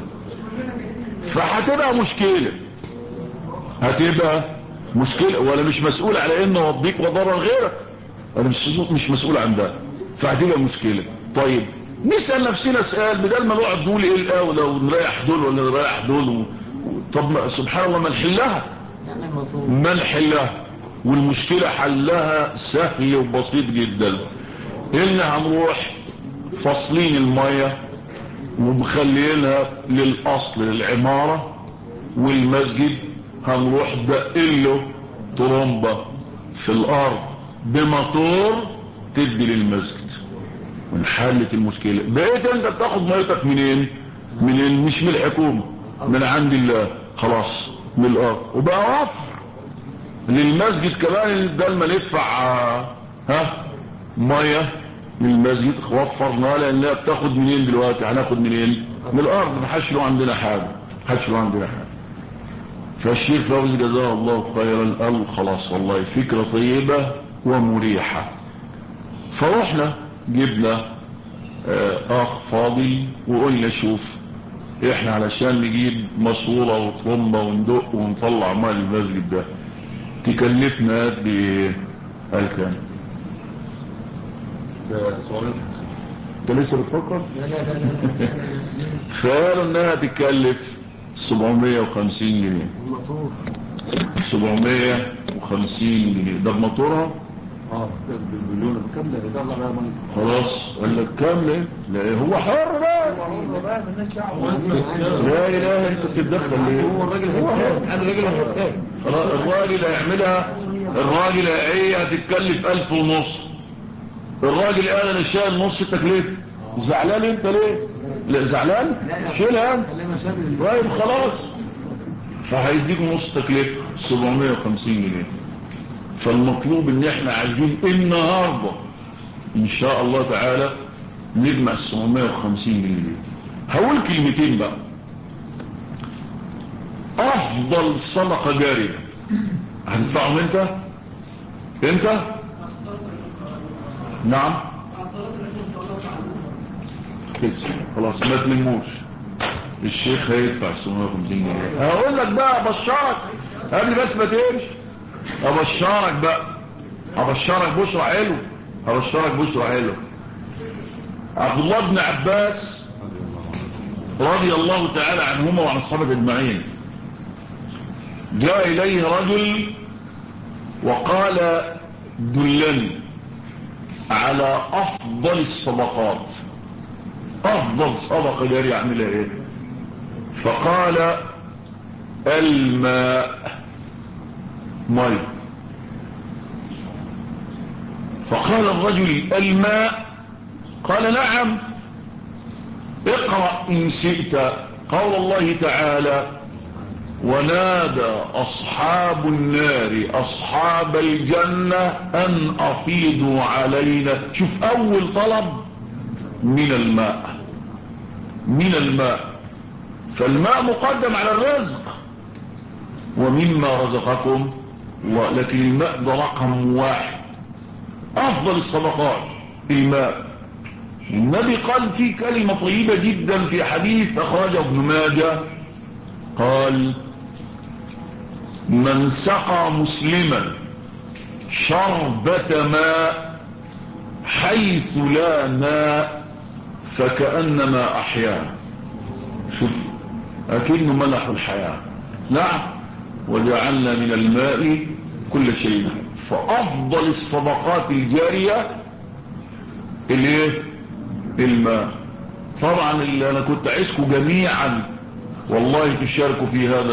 فهتبقى مشكله، هتبقى مشكله. وانا مش مسؤول على انه اوديك وضرر غيرك، انا مش مش مسؤول عن ده. فهتبقى مشكله. طيب نسال نفسنا سؤال، بدل ما نقعد نقول ايه الاولى ونريح دول ولا نريح دول و... طب سبحان الله ما نحلها، ما نحلها. والمشكله حلها سهل وبسيط جدا. ان هنروح فاصلين المية ومخلينها للاصل للعمارة، والمسجد هنروح دقله طرمبة في الارض بموتور تدي للمسجد، ونحلت المشكلة. بقيت انت بتاخد ميتك منين؟ منين؟ مش من الحكومة، من عند الله. خلاص. من الارض. وبقى وفر للمسجد كمان. ده لما ندفع ها مية للمسجد وفرنا، لانها بتاخد منين دلوقتي؟ هناخد منين؟ من الارض. ما حدش له عندنا حاجة، ما حدش له عندنا حاجة. فالشيخ فوزي جزاه الله خيرا قال خلاص والله فكرة طيبة ومريحة. فروحنا جبنا اخ فاضي وقلنا شوف احنا علشان نجيب ماسورة وطرمبة وندق ونطلع ماء المسجد ده تكلفنا قد ايه؟ قال كام؟ ده سؤال. انت لسه بتفكر؟ لا لا لا لا. فقالوا انها تتكلف سبعمية وخمسين جنيه. الموتور سبعمية وخمسين جنيه ده بموتورها. اه بالمليون بكامله ده الله بقى من خلاص قال لك كامله. لا هو حر بقى. لا اله انت بتتدخل ليه؟ هو الراجل هيساب انا الراجل هيساب خلاص الراجل هيعملها. الراجل ايه هتتكلف الف ونص. الراجل قال انا شايل نص التكلفه. زعلان انت ليه؟ لا زعلان شيلها انت. طيب خلاص فهيديكوا نص تكلفه سبعمية وخمسين جنيه. فالمطلوب ان احنا عايزين النهارده ان شاء الله تعالى نجمع سبعمية وخمسين جنيه. هقول كلمتين بقى. افضل صدقه جاريه هتدفعهم انت انت نعم خلاص ما تلموش. الشيخ هيدفع سبعمية وخمسين جنيه. هقول لك بقى ابشرك قبل بس ما تمشي. ابشرك بقى ابشرك بشرى حلو. ابشرك بشرى حلو. عبد الله بن عباس رضي الله تعالى عنهما وعن الصحابه اجمعين جاء اليه رجل وقال دلني على افضل الصدقات. افضل صدقه جاري يعملها ايه؟ فقال الماء مي. فقال الرجل الماء؟ قال نعم. اقرأ إن شئت قول الله تعالى ونادى أصحاب النار أصحاب الجنة أن أفيضوا علينا. شوف أول طلب من الماء. من الماء. فالماء مقدم على الرزق ومما رزقكم. ولكن الماء ده رقم واحد. أفضل الصدقات الماء. النبي قال فيه كلمة طيبة جدا في حديث أخرجه ابن ماجه قال من سقى مسلما شربة ماء حيث لا ماء فكأنما أحياه. شوف أكنه ملح الحياة. نعم وجعلنا من الماء كل شيء. فأفضل الصدقات الجارية الايه؟ الماء. طبعا اللي انا كنت عايزكم جميعا والله تشاركوا في هذا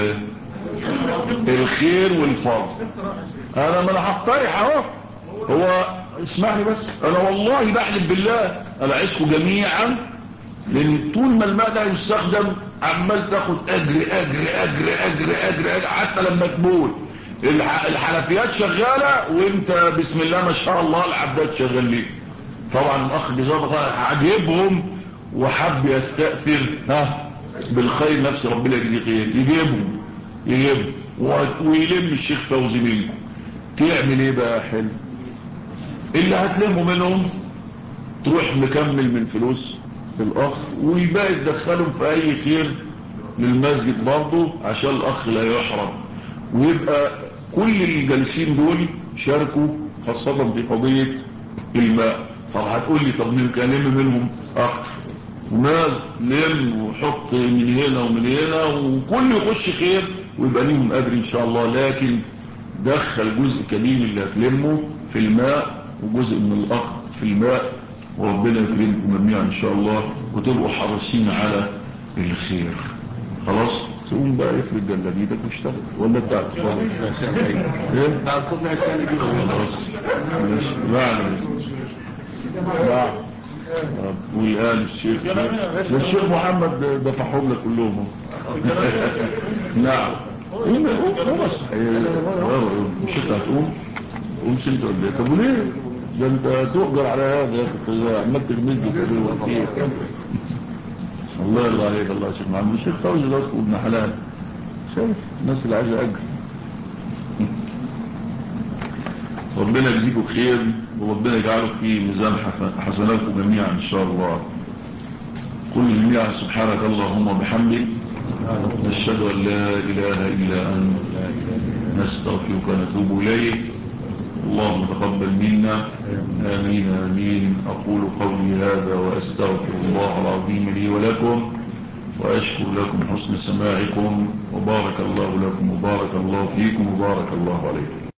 الخير والفضل. انا ما انا هقترح اهو. هو اسمعني بس انا والله بحلف بالله انا عايزكم جميعا لان طول ما الماء ده يستخدم عمال تاخد اجر اجر اجر اجر اجر, أجر حتى لما تبول الحنفيات شغاله وانت بسم الله ما شاء الله العباد شغال ليه. طبعا الاخ جزاه عجبهم وحب يستأثر ها بالخير نفس ربنا يجزيه خير يجيبهم يجيبهم ويلم الشيخ فوزي منكم. تعمل ايه بقى حلو؟ اللي هتلموا منهم تروح مكمل من فلوس الاخ ويبقى تدخلهم في اي خير للمسجد برضه عشان الاخ لا يحرم. ويبقى كل الجالسين دول شاركوا خاصة في قضية الماء. طب هتقول لي طب ممكن نلم منهم اكتر ومال لم وحط من هنا ومن هنا وكل يخش خير ويبقى ليهم اجر ان شاء الله. لكن دخل جزء كبير اللي هتلمه في الماء وجزء من الاخ في الماء وربنا يكرمكم جميعا ان شاء الله وتبقوا حريصين على الخير. خلاص تقوم بقى افرد جلابيتك واشتغل ولا انت هتفضل ايه بتاع الصوت ما يتكلم كده خلاص ماشي بعد بعد والآن الشيخ الشيخ محمد دفعهم لك كلهم. نعم هو بس مش انت هتقوم قومش انت ولا ايه؟ طب وليه ده انت تؤجر على هذا يا اخي عمال تلمس لي كتير. الله يرضى عليك الله يا شيخ محمد. الشيخ فوزي ده اصله ابن حلال. شايف الناس اللي عايزه اجر. ربنا يجزيكم خير وربنا يجعله في ميزان حسناتكم جميعا ان شاء الله. قل جميعا سبحانك اللهم وبحمدك نشهد ان لا اله الا انت نستغفرك ونتوب اليك اللهم تقبل منا. آمين آمين. أقول قولي هذا وأستغفر الله العظيم لي ولكم، وأشكر لكم حسن سماعكم، وبارك الله لكم وبارك الله فيكم وبارك الله عليكم.